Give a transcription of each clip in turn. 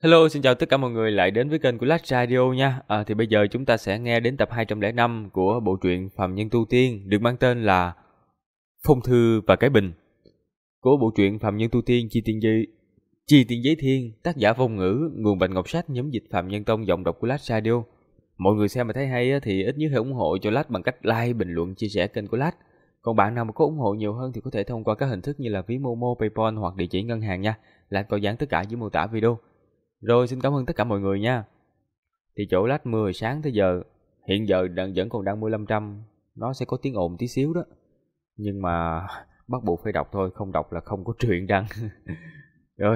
Hello, xin chào tất cả mọi người lại đến với kênh của Lách Radio nha. Thì bây giờ chúng ta sẽ nghe đến tập 205 của bộ truyện Phàm Nhân Tu Tiên được mang tên là Phong Thư và Cái Bình. Của bộ truyện Phàm Nhân Tu Tiên Chi Tiên Giấy Thiên, tác giả Vong Ngữ, nguồn Bạch Ngọc Sách, nhóm dịch Phàm Nhân Tông, giọng đọc của Lách Radio. Mọi người xem mà thấy hay thì ít nhất hãy ủng hộ cho Lách bằng cách like, bình luận, chia sẻ kênh của Lách. Còn bạn nào mà có ủng hộ nhiều hơn thì có thể thông qua các hình thức như là ví Momo, PayPal hoặc địa chỉ ngân hàng nha. Lách có dán tất cả dưới mô tả video. Rồi xin cảm ơn tất cả mọi người nha. Thì chỗ Lách mưa hồi sáng tới giờ, hiện giờ vẫn còn đang mưa lâm trăm, nó sẽ có tiếng ồn tí xíu đó. Nhưng mà bắt buộc phải đọc thôi, không đọc là không có truyện đăng. Rồi.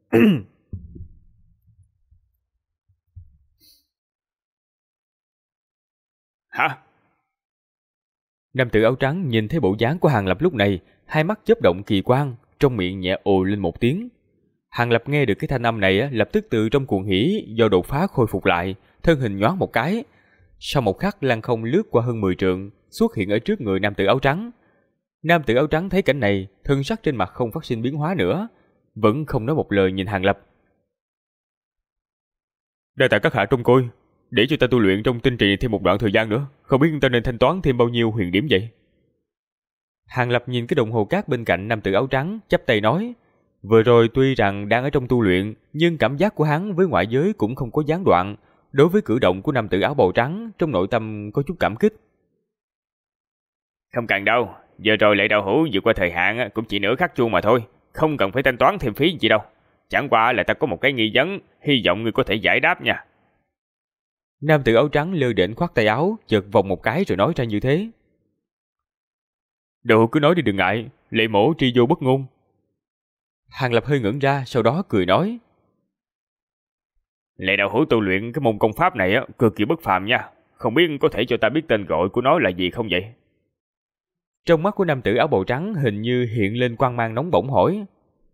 Hả? Nam tử áo trắng nhìn thấy bộ dáng của Hàng Lập lúc này, hai mắt chớp động kỳ quang, trong miệng nhẹ ồ lên một tiếng. Hàng Lập nghe được cái thanh âm này lập tức từ trong cuồng hỉ do đột phá khôi phục lại, thân hình nhoáng một cái. Sau một khắc lăng không lướt qua hơn 10 trượng, xuất hiện ở trước người nam tử áo trắng. Nam tử áo trắng thấy cảnh này, thân sắc trên mặt không phát sinh biến hóa nữa, vẫn không nói một lời nhìn Hàng Lập. Đa tạ các hạ trông coi, để cho ta tu luyện trong tinh trì thêm một đoạn thời gian nữa, không biết ta nên thanh toán thêm bao nhiêu huyền điểm vậy? Hàng Lập nhìn cái đồng hồ cát bên cạnh nam tử áo trắng, chắp tay nói. Vừa rồi tuy rằng đang ở trong tu luyện, nhưng cảm giác của hắn với ngoại giới cũng không có gián đoạn. Đối với cử động của nam tử áo bào trắng, trong nội tâm có chút cảm kích. Không cần đâu, giờ rồi Lệ Đạo Hữu vượt qua thời hạn cũng chỉ nửa khắc chuông mà thôi, không cần phải thanh toán thêm phí gì đâu. Chẳng qua là ta có một cái nghi vấn, hy vọng ngươi có thể giải đáp nha. Nam tử áo trắng lơ đễnh khoát tay áo, chợt vòng một cái rồi nói ra như thế. Đồ cứ nói đi đừng ngại, Lệ mổ tri vô bất ngôn. Hàng Lập hơi ngẩn ra, sau đó cười nói. Lệ Đạo Hữu tu luyện cái môn công pháp này cực kỳ bất phàm nha, không biết có thể cho ta biết tên gọi của nó là gì không vậy? Trong mắt của nam tử áo bào trắng hình như hiện lên quang mang nóng bỏng hỏi.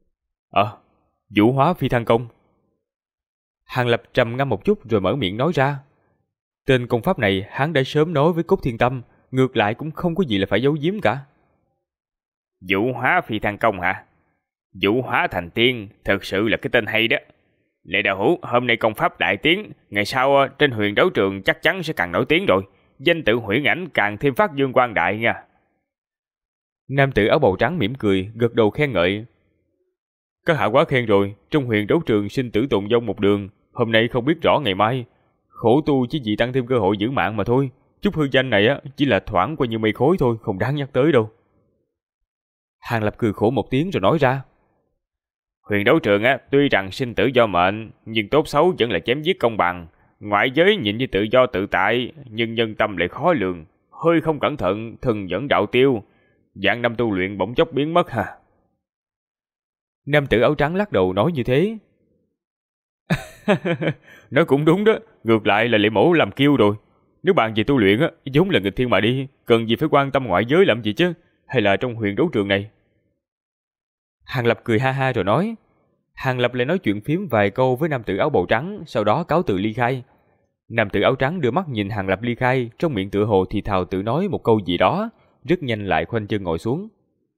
Vũ hóa phi thăng công. Hàng Lập trầm ngâm một chút rồi mở miệng nói ra. Tên công pháp này hắn đã sớm nói với Cốt Thiên Tâm, ngược lại cũng không có gì là phải giấu giếm cả. Vũ hóa phi thăng công hả? Vũ hóa thành tiên, thật sự là cái tên hay đó. Lệ Đạo Hữu, hôm nay công pháp đại tiến, ngày sau trên huyền đấu trường chắc chắn sẽ càng nổi tiếng rồi. Danh tự huyễn ảnh càng thêm phát dương quang đại nha. Nam tử áo bào trắng mỉm cười, gật đầu khen ngợi. Các hạ quá khen rồi, trong huyền đấu trường sinh tử tồn vong một đường, hôm nay không biết rõ ngày mai. Khổ tu chỉ vì tăng thêm cơ hội giữ mạng mà thôi. Chút hư danh này chỉ là thoảng qua như mây khói thôi, không đáng nhắc tới đâu. Hàng Lập cười khổ một tiếng rồi nói ra. Huyền đấu trường tuy rằng sinh tử do mệnh, nhưng tốt xấu vẫn là chém giết công bằng. Ngoại giới nhìn như tự do tự tại, nhưng nhân tâm lại khó lường. Hơi không cẩn thận, thần dẫn đạo tiêu. Vạn năm tu luyện bỗng chốc biến mất ha. Nam tử áo trắng lắc đầu nói như thế. Nói cũng đúng đó, ngược lại là Lệ mổ làm kiêu rồi. Nếu bạn về tu luyện vốn là nghịch thiên mà đi, cần gì phải quan tâm ngoại giới làm gì chứ? Hay là trong huyền đấu trường này? Hàng Lập cười ha ha rồi nói. Hàng Lập lại nói chuyện phiếm vài câu với nam tử áo bào trắng, sau đó cáo từ ly khai. Nam tử áo trắng đưa mắt nhìn Hàng Lập ly khai, trong miệng tựa hồ thì thào tự nói một câu gì đó, rất nhanh lại khoanh chân ngồi xuống.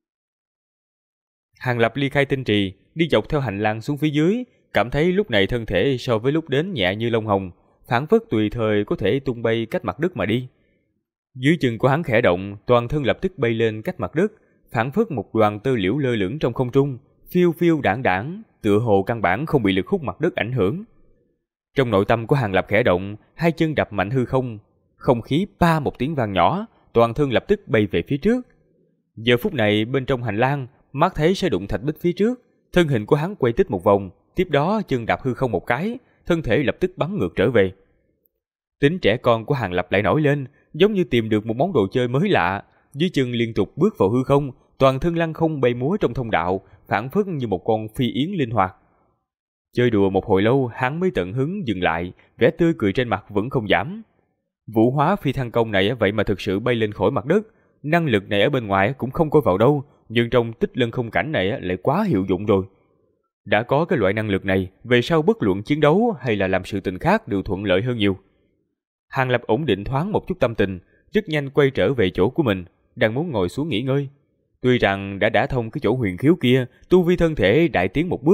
Hàng Lập ly khai tinh trì, đi dọc theo hành lang xuống phía dưới, cảm thấy lúc này thân thể so với lúc đến nhẹ như lông hồng, phảng phất tùy thời có thể tung bay cách mặt đất mà đi. Dưới chân của hắn khẽ động, toàn thân lập tức bay lên cách mặt đất, phảng phất một đoàn tơ liễu lơ lửng trong không trung, phiêu phiêu đãng đãng, tựa hồ căn bản không bị lực hút mặt đất ảnh hưởng. Trong nội tâm của Hàng Lập khẽ động, hai chân đập mạnh hư không, không khí pa một tiếng vang nhỏ, toàn thân lập tức bay về phía trước. Giờ phút này bên trong hành lang, mắt thấy sẽ đụng thạch bích phía trước, thân hình của hắn quay tít một vòng, tiếp đó chân đạp hư không một cái, thân thể lập tức bắn ngược trở về. Tính trẻ con của Hàng Lập lại nổi lên, giống như tìm được một món đồ chơi mới lạ, dưới chân liên tục bước vào hư không, toàn thân lăng không bay múa trong thông đạo, phảng phất như một con phi yến linh hoạt. Chơi đùa một hồi lâu, hắn mới tận hứng dừng lại, vẻ tươi cười trên mặt vẫn không giảm. Vũ hóa phi thăng công này vậy mà thực sự bay lên khỏi mặt đất, năng lực này ở bên ngoài cũng không coi vào đâu, nhưng trong tích lân không cảnh này lại quá hiệu dụng rồi. Đã có cái loại năng lực này, về sau bất luận chiến đấu hay là làm sự tình khác đều thuận lợi hơn nhiều. Hàng Lập ổn định thoáng một chút tâm tình, rất nhanh quay trở về chỗ của mình, đang muốn ngồi xuống nghỉ ngơi. Tuy rằng đã thông cái chỗ huyền khiếu kia, tu vi thân thể đại tiến một bước,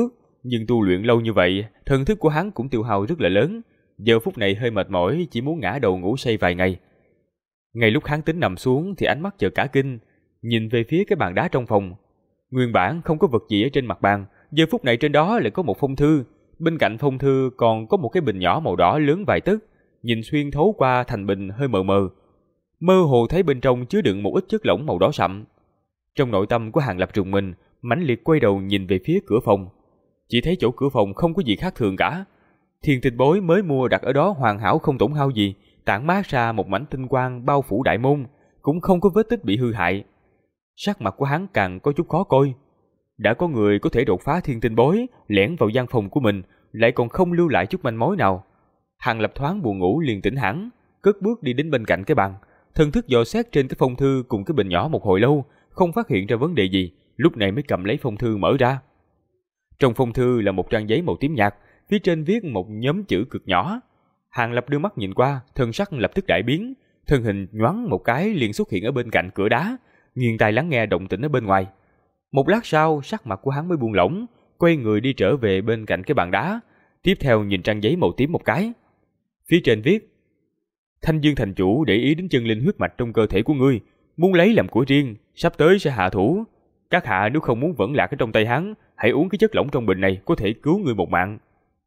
nhưng tu luyện lâu như vậy, thần thức của hắn cũng tiêu hao rất là lớn, giờ phút này hơi mệt mỏi, chỉ muốn ngã đầu ngủ say vài ngày. Ngay lúc hắn tính nằm xuống thì ánh mắt chợt cả kinh, nhìn về phía cái bàn đá trong phòng. Nguyên bản không có vật gì ở trên mặt bàn, giờ phút này trên đó lại có một phong thư, bên cạnh phong thư còn có một cái bình nhỏ màu đỏ lớn vài tấc, nhìn xuyên thấu qua thành bình hơi mờ mờ. Mơ hồ thấy bên trong chứa đựng một ít chất lỏng màu đỏ sậm. Trong nội tâm của Hàng Lập rùng mình, mãnh liệt quay đầu nhìn về phía cửa phòng. Chỉ thấy chỗ cửa phòng không có gì khác thường cả. Thiên tinh bối mới mua đặt ở đó hoàn hảo không tổn hao gì, tản mát ra một mảnh tinh quang bao phủ đại môn, cũng không có vết tích bị hư hại. Sắc mặt của hắn càng có chút khó coi. Đã có người có thể đột phá thiên tinh bối, lẻn vào gian phòng của mình, lại còn không lưu lại chút manh mối nào. Hàng Lập thoáng buồn ngủ liền tỉnh hẳn, cất bước đi đến bên cạnh cái bàn, thần thức dò xét trên cái phong thư cùng cái bình nhỏ một hồi lâu, không phát hiện ra vấn đề gì, lúc này mới cầm lấy phong thư mở ra. Trong phong thư là một trang giấy màu tím nhạt, phía trên viết một nhóm chữ cực nhỏ. Hàng Lập đưa mắt nhìn qua, thân sắc lập tức đại biến, thân hình nhoáng một cái liền xuất hiện ở bên cạnh cửa đá, nghiêng tai lắng nghe động tĩnh ở bên ngoài. Một lát sau, sắc mặt của hắn mới buông lỏng, quay người đi trở về bên cạnh cái bàn đá, tiếp theo nhìn trang giấy màu tím một cái. Phía trên viết: Thanh Dương thành chủ để ý đến chân linh huyết mạch trong cơ thể của ngươi, muốn lấy làm của riêng, sắp tới sẽ hạ thủ. Các hạ nếu không muốn vẫn lạc ở trong tay hắn, hãy uống cái chất lỏng trong bình này, có thể cứu ngươi một mạng.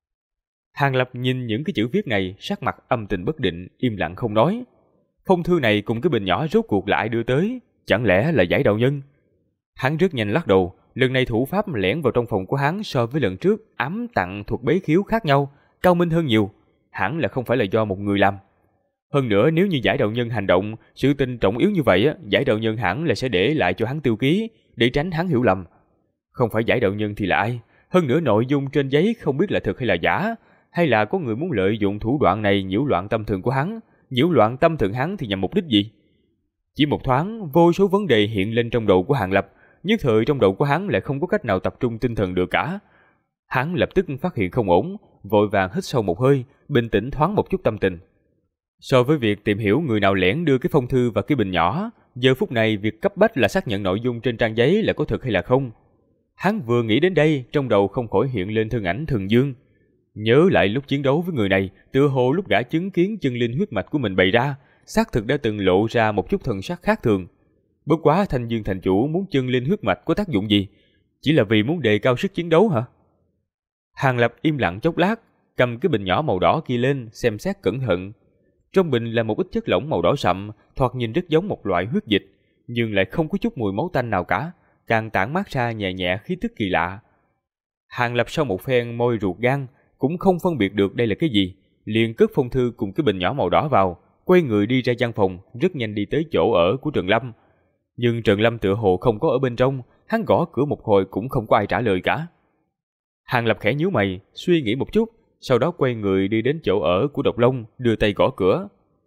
Hàng Lập nhìn những cái chữ viết này, sắc mặt âm tình bất định, im lặng không nói. Phong thư này cùng cái bình nhỏ rốt cuộc lại đưa tới, chẳng lẽ là giải đạo nhân? Hắn rất nhanh lắc đầu, lần này thủ pháp lẻn vào trong phòng của hắn so với lần trước ám tặng thuộc bế khiếu khác nhau, cao minh hơn nhiều, hẳn là không phải là do một người làm. Hơn nữa nếu như giải đạo nhân hành động, sự tình trọng yếu như vậy, giải đạo nhân hẳn là sẽ để lại cho hắn tiêu ký, để tránh hắn hiểu lầm. Không phải giải đạo nhân thì là ai? Hơn nữa nội dung trên giấy không biết là thật hay là giả, hay là có người muốn lợi dụng thủ đoạn này nhiễu loạn tâm thần của hắn, nhiễu loạn tâm thần hắn thì nhằm mục đích gì? Chỉ một thoáng, vô số vấn đề hiện lên trong đầu của Hàng Lập, nhất thời trong đầu của hắn lại không có cách nào tập trung tinh thần được cả. Hắn lập tức phát hiện không ổn, vội vàng hít sâu một hơi, bình tĩnh thoáng một chút tâm tình. So với việc tìm hiểu người nào lẻn đưa cái phong thư và cái bình nhỏ, giờ phút này việc cấp bách là xác nhận nội dung trên trang giấy là có thật hay là không. Hắn vừa nghĩ đến đây, trong đầu không khỏi hiện lên thân ảnh Thần Dương. Nhớ lại lúc chiến đấu với người này, tựa hồ lúc gã chứng kiến chân linh huyết mạch của mình bày ra, xác thực đã từng lộ ra một chút thần sắc khác thường. Bất quá Thanh Dương thành chủ muốn chân linh huyết mạch có tác dụng gì? Chỉ là vì muốn đề cao sức chiến đấu hả? Hàng Lập im lặng chốc lát, cầm cái bình nhỏ màu đỏ kia lên, xem xét cẩn thận. Trong bình là một ít chất lỏng màu đỏ sậm, thoạt nhìn rất giống một loại huyết dịch, nhưng lại không có chút mùi máu tanh nào cả, càng tản mát ra nhẹ nhẹ khí tức kỳ lạ. Hàng Lập sau một phen môi ruột gan, cũng không phân biệt được đây là cái gì, liền cất phong thư cùng cái bình nhỏ màu đỏ vào, quay người đi ra gian phòng, rất nhanh đi tới chỗ ở của Trần Lâm. Nhưng Trần Lâm tựa hồ không có ở bên trong, hắn gõ cửa một hồi cũng không có ai trả lời cả. Hàng Lập khẽ nhíu mày, suy nghĩ một chút, sau đó quay người đi đến chỗ ở của Độc Long, đưa tay gõ cửa.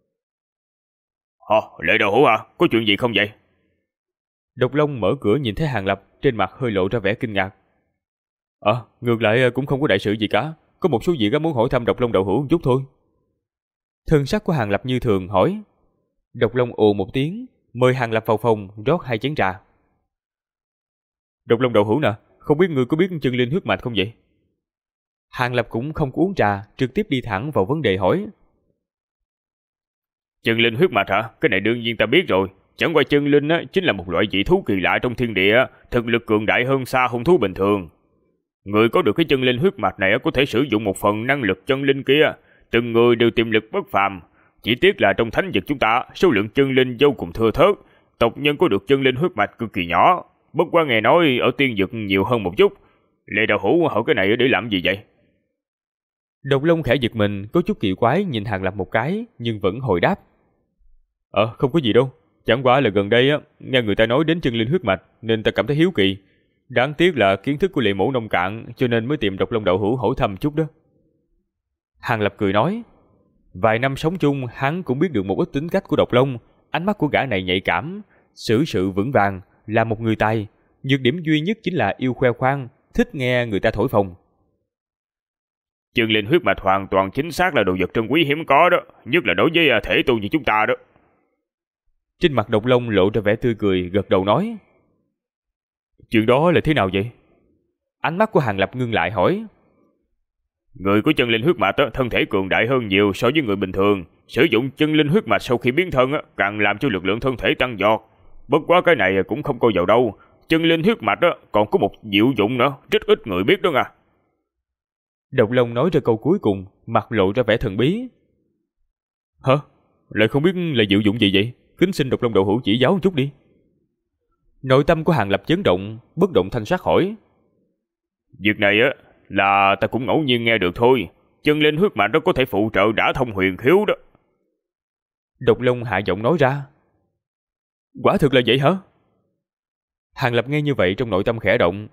Lệ Đạo Hữu à, có chuyện gì không vậy? Độc Long mở cửa nhìn thấy Hàng Lập, trên mặt hơi lộ ra vẻ kinh ngạc. Ngược lại cũng không có đại sự gì cả, có một số việc muốn hỏi thăm Độc Long đạo hữu một chút thôi. Thân sắc của Hàng Lập như thường hỏi. Độc Long ồ một tiếng, mời Hàng Lập vào phòng rót 2 chén trà. Độc Long đạo hữu nè, không biết ngươi có biết chân linh huyết mạch không vậy? Hàng Lập cũng không có uống trà, trực tiếp đi thẳng vào vấn đề hỏi. Chân linh huyết mạch hả? Cái này đương nhiên ta biết rồi. Chẳng qua chân linh chính là một loại dị thú kỳ lạ trong thiên địa, thực lực cường đại hơn xa hung thú bình thường. Người có được cái chân linh huyết mạch này có thể sử dụng một phần năng lực chân linh kia, từng người đều tiềm lực bất phàm. Chỉ tiếc là trong thánh vực chúng ta, số lượng chân linh vô cùng thưa thớt, tộc nhân có được chân linh huyết mạch cực kỳ nhỏ. Bất qua nghe nói ở tiên vực nhiều hơn một chút. Lệ đạo hữu hỏi cái này để làm gì vậy? Độc Long khẽ giật mình, có chút kỳ quái nhìn Hàng Lập một cái, nhưng vẫn hồi đáp. Không có gì đâu. Chẳng qua là gần đây nghe người ta nói đến chân linh huyết mạch, nên ta cảm thấy hiếu kỳ. Đáng tiếc là kiến thức của Lệ mẫu nông cạn, cho nên mới tìm Độc Long đạo hữu hỏi thăm chút đó. Hàng Lập cười nói. Vài năm sống chung, hắn cũng biết được một ít tính cách của Độc Long. Ánh mắt của gã này nhạy cảm, xử sự vững vàng, là một người tài. Nhược điểm duy nhất chính là yêu khoe khoang, thích nghe người ta thổi phồng. Chân linh huyết mạch hoàn toàn chính xác là đồ vật trân quý hiếm có đó, nhất là đối với thể tu như chúng ta đó. Trên mặt Độc Long lộ ra vẻ tươi cười, gật đầu nói. Chuyện đó là thế nào vậy? Ánh mắt của Hàng Lập ngưng lại hỏi. Người của chân linh huyết mạch thân thể cường đại hơn nhiều so với người bình thường. Sử dụng chân linh huyết mạch sau khi biến thân càng làm cho lực lượng thân thể tăng vọt. Bất quá cái này cũng không coi vào đâu. Chân linh huyết mạch còn có một diệu dụng nữa, rất ít người biết đó nha. Độc Long nói ra câu cuối cùng, mặt lộ ra vẻ thần bí. Hả? Lại không biết là diệu dụng gì vậy? Kính xin Độc Long đạo hữu chỉ giáo một chút đi. Nội tâm của Hàng Lập chấn động, bất động thanh sắc hỏi. Việc này là ta cũng ngẫu nhiên nghe được thôi. Chân linh huyết mạch có thể phụ trợ đả thông huyền khiếu đó. Độc Long hạ giọng nói ra. Quả thực là vậy hả? Hàng Lập nghe như vậy trong nội tâm khẽ động.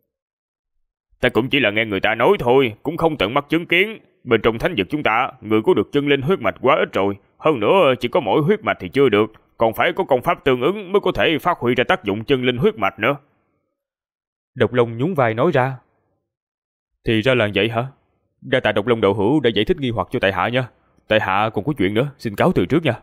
Ta cũng chỉ là nghe người ta nói thôi, cũng không tận mắt chứng kiến. Bên trong thánh vực chúng ta, người có được chân linh huyết mạch quá ít rồi. Hơn nữa chỉ có mỗi huyết mạch thì chưa được, còn phải có công pháp tương ứng mới có thể phát huy ra tác dụng chân linh huyết mạch nữa. Độc Long nhún vai nói ra. Thì ra là vậy hả? Đa tạ Độc Long đạo hữu đã giải thích nghi hoặc cho tại hạ nha. Tại hạ còn có chuyện nữa, xin cáo từ trước nha.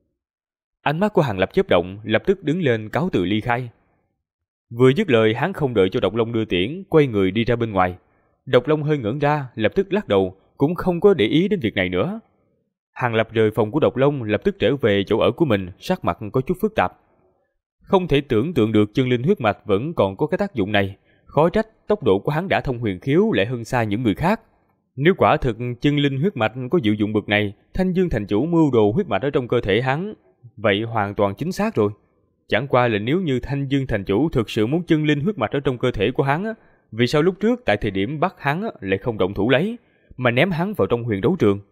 Ánh mắt của Hàng Lập chớp động, lập tức đứng lên cáo từ ly khai. Vừa dứt lời, hắn không đợi cho Độc Long đưa tiễn, quay người đi ra bên ngoài. Độc Long hơi ngẩn ra, lập tức lắc đầu, cũng không có để ý đến việc này nữa. Hàng Lập rời phòng của Độc Long, lập tức trở về chỗ ở của mình, sắc mặt có chút phức tạp. Không thể tưởng tượng được chân linh huyết mạch vẫn còn có cái tác dụng này, khó trách tốc độ của hắn đã thông huyền khiếu lại hơn xa những người khác. Nếu quả thực chân linh huyết mạch có diệu dụng bậc này, Thanh Dương thành chủ mưu đồ huyết mạch ở trong cơ thể hắn, vậy hoàn toàn chính xác rồi. Chẳng qua là nếu như Thanh Dương thành chủ thực sự muốn chân linh huyết mạch ở trong cơ thể của hắn, vì sao lúc trước tại thời điểm bắt hắn lại không động thủ lấy, mà ném hắn vào trong huyền đấu trường?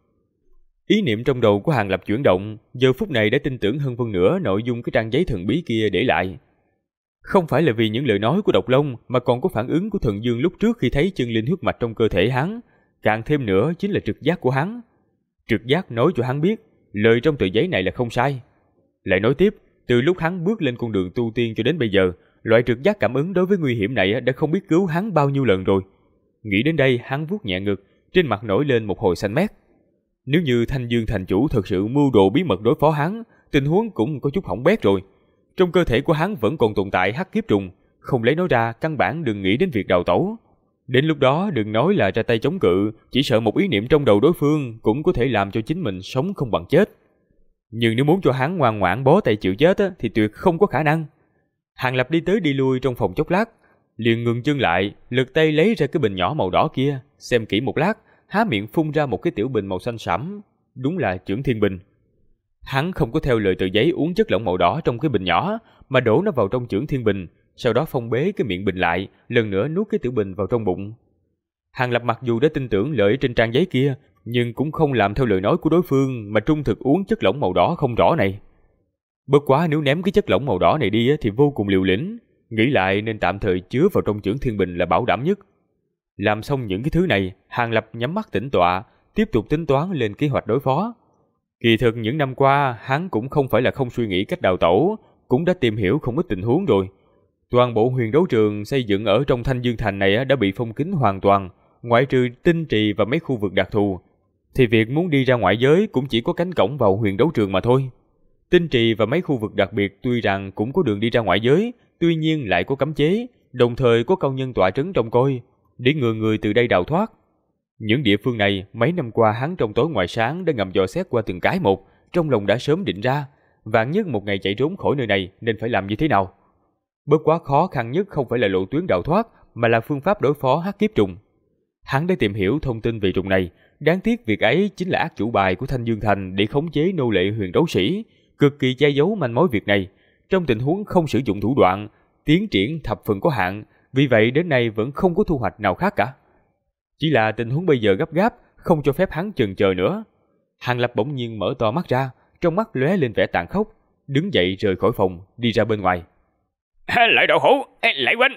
Ý niệm trong đầu của Hàng Lập chuyển động, giờ phút này đã tin tưởng hơn phân nửa nội dung cái trang giấy thần bí kia để lại. Không phải là vì những lời nói của Độc Long, mà còn có phản ứng của Thần Dương lúc trước khi thấy chân linh huyết mạch trong cơ thể hắn, càng thêm nữa chính là trực giác của hắn. Trực giác nói cho hắn biết, lời trong tờ giấy này là không sai. Lại nói tiếp, từ lúc hắn bước lên con đường tu tiên cho đến bây giờ, loại trực giác cảm ứng đối với nguy hiểm này đã không biết cứu hắn bao nhiêu lần rồi. Nghĩ đến đây, hắn vuốt nhẹ ngực, trên mặt nổi lên một hồi xanh mét. Nếu như Thanh Dương thành chủ thực sự mưu đồ bí mật đối phó hắn, tình huống cũng có chút hỏng bét rồi. Trong cơ thể của hắn vẫn còn tồn tại hắc kiếp trùng, không lấy nó ra căn bản đừng nghĩ đến việc đào tẩu. Đến lúc đó đừng nói là ra tay chống cự, chỉ sợ một ý niệm trong đầu đối phương cũng có thể làm cho chính mình sống không bằng chết. Nhưng nếu muốn cho hắn ngoan ngoãn bó tay chịu chết thì tuyệt không có khả năng. Hàng Lập đi tới đi lui trong phòng chốc lát, liền ngừng chân lại, lật tay lấy ra cái bình nhỏ màu đỏ kia, xem kỹ một lát, há miệng phun ra một cái tiểu bình màu xanh sẫm, đúng là Chưởng Thiên Bình. Hắn không có theo lời tờ giấy uống chất lỏng màu đỏ trong cái bình nhỏ, mà đổ nó vào trong Chưởng Thiên Bình, sau đó phong bế cái miệng bình lại, lần nữa nuốt cái tiểu bình vào trong bụng. Hàng Lập mặc dù đã tin tưởng lời trên trang giấy kia, nhưng cũng không làm theo lời nói của đối phương mà trung thực uống chất lỏng màu đỏ không rõ này. Bất quá nếu ném cái chất lỏng màu đỏ này đi thì vô cùng liều lĩnh, nghĩ lại nên tạm thời chứa vào trong Chưởng Thiên Bình là bảo đảm nhất. Làm xong những cái thứ này, Hàng Lập nhắm mắt tĩnh tọa, tiếp tục tính toán lên kế hoạch đối phó. Kỳ thực những năm qua, hắn cũng không phải là không suy nghĩ cách đào tẩu, cũng đã tìm hiểu không ít tình huống rồi. Toàn bộ huyền đấu trường xây dựng ở trong Thanh Dương Thành này đã bị phong kín hoàn toàn, ngoại trừ tinh trì và mấy khu vực đặc thù, thì việc muốn đi ra ngoại giới cũng chỉ có cánh cổng vào huyền đấu trường mà thôi. Tinh trì và mấy khu vực đặc biệt tuy rằng cũng có đường đi ra ngoại giới, tuy nhiên lại có cấm chế, đồng thời có cao nhân tọa trấn trông coi, để ngừa người từ đây đào thoát. Những địa phương này, mấy năm qua hắn trong tối ngoài sáng đã ngầm dò xét qua từng cái một, trong lòng đã sớm định ra, vạn nhất một ngày chạy trốn khỏi nơi này nên phải làm như thế nào. Bất quá khó khăn nhất không phải là lộ tuyến đào thoát, mà là phương pháp đối phó hắc kiếp trùng. Hắn đã tìm hiểu thông tin về trùng này, đáng tiếc việc ấy chính là ác chủ bài của Thanh Dương Thành để khống chế nô lệ huyền đấu sĩ, cực kỳ che giấu manh mối việc này. Trong tình huống không sử dụng thủ đoạn, tiến triển thập phần có hạn, vì vậy đến nay vẫn không có thu hoạch nào khác cả. Chỉ là tình huống bây giờ gấp gáp, không cho phép hắn chần chờ nữa. Hàng Lập bỗng nhiên mở to mắt ra, trong mắt lóe lên vẻ tàn khốc, đứng dậy rời khỏi phòng, đi ra bên ngoài. Lại đậu hũ, lại huynh!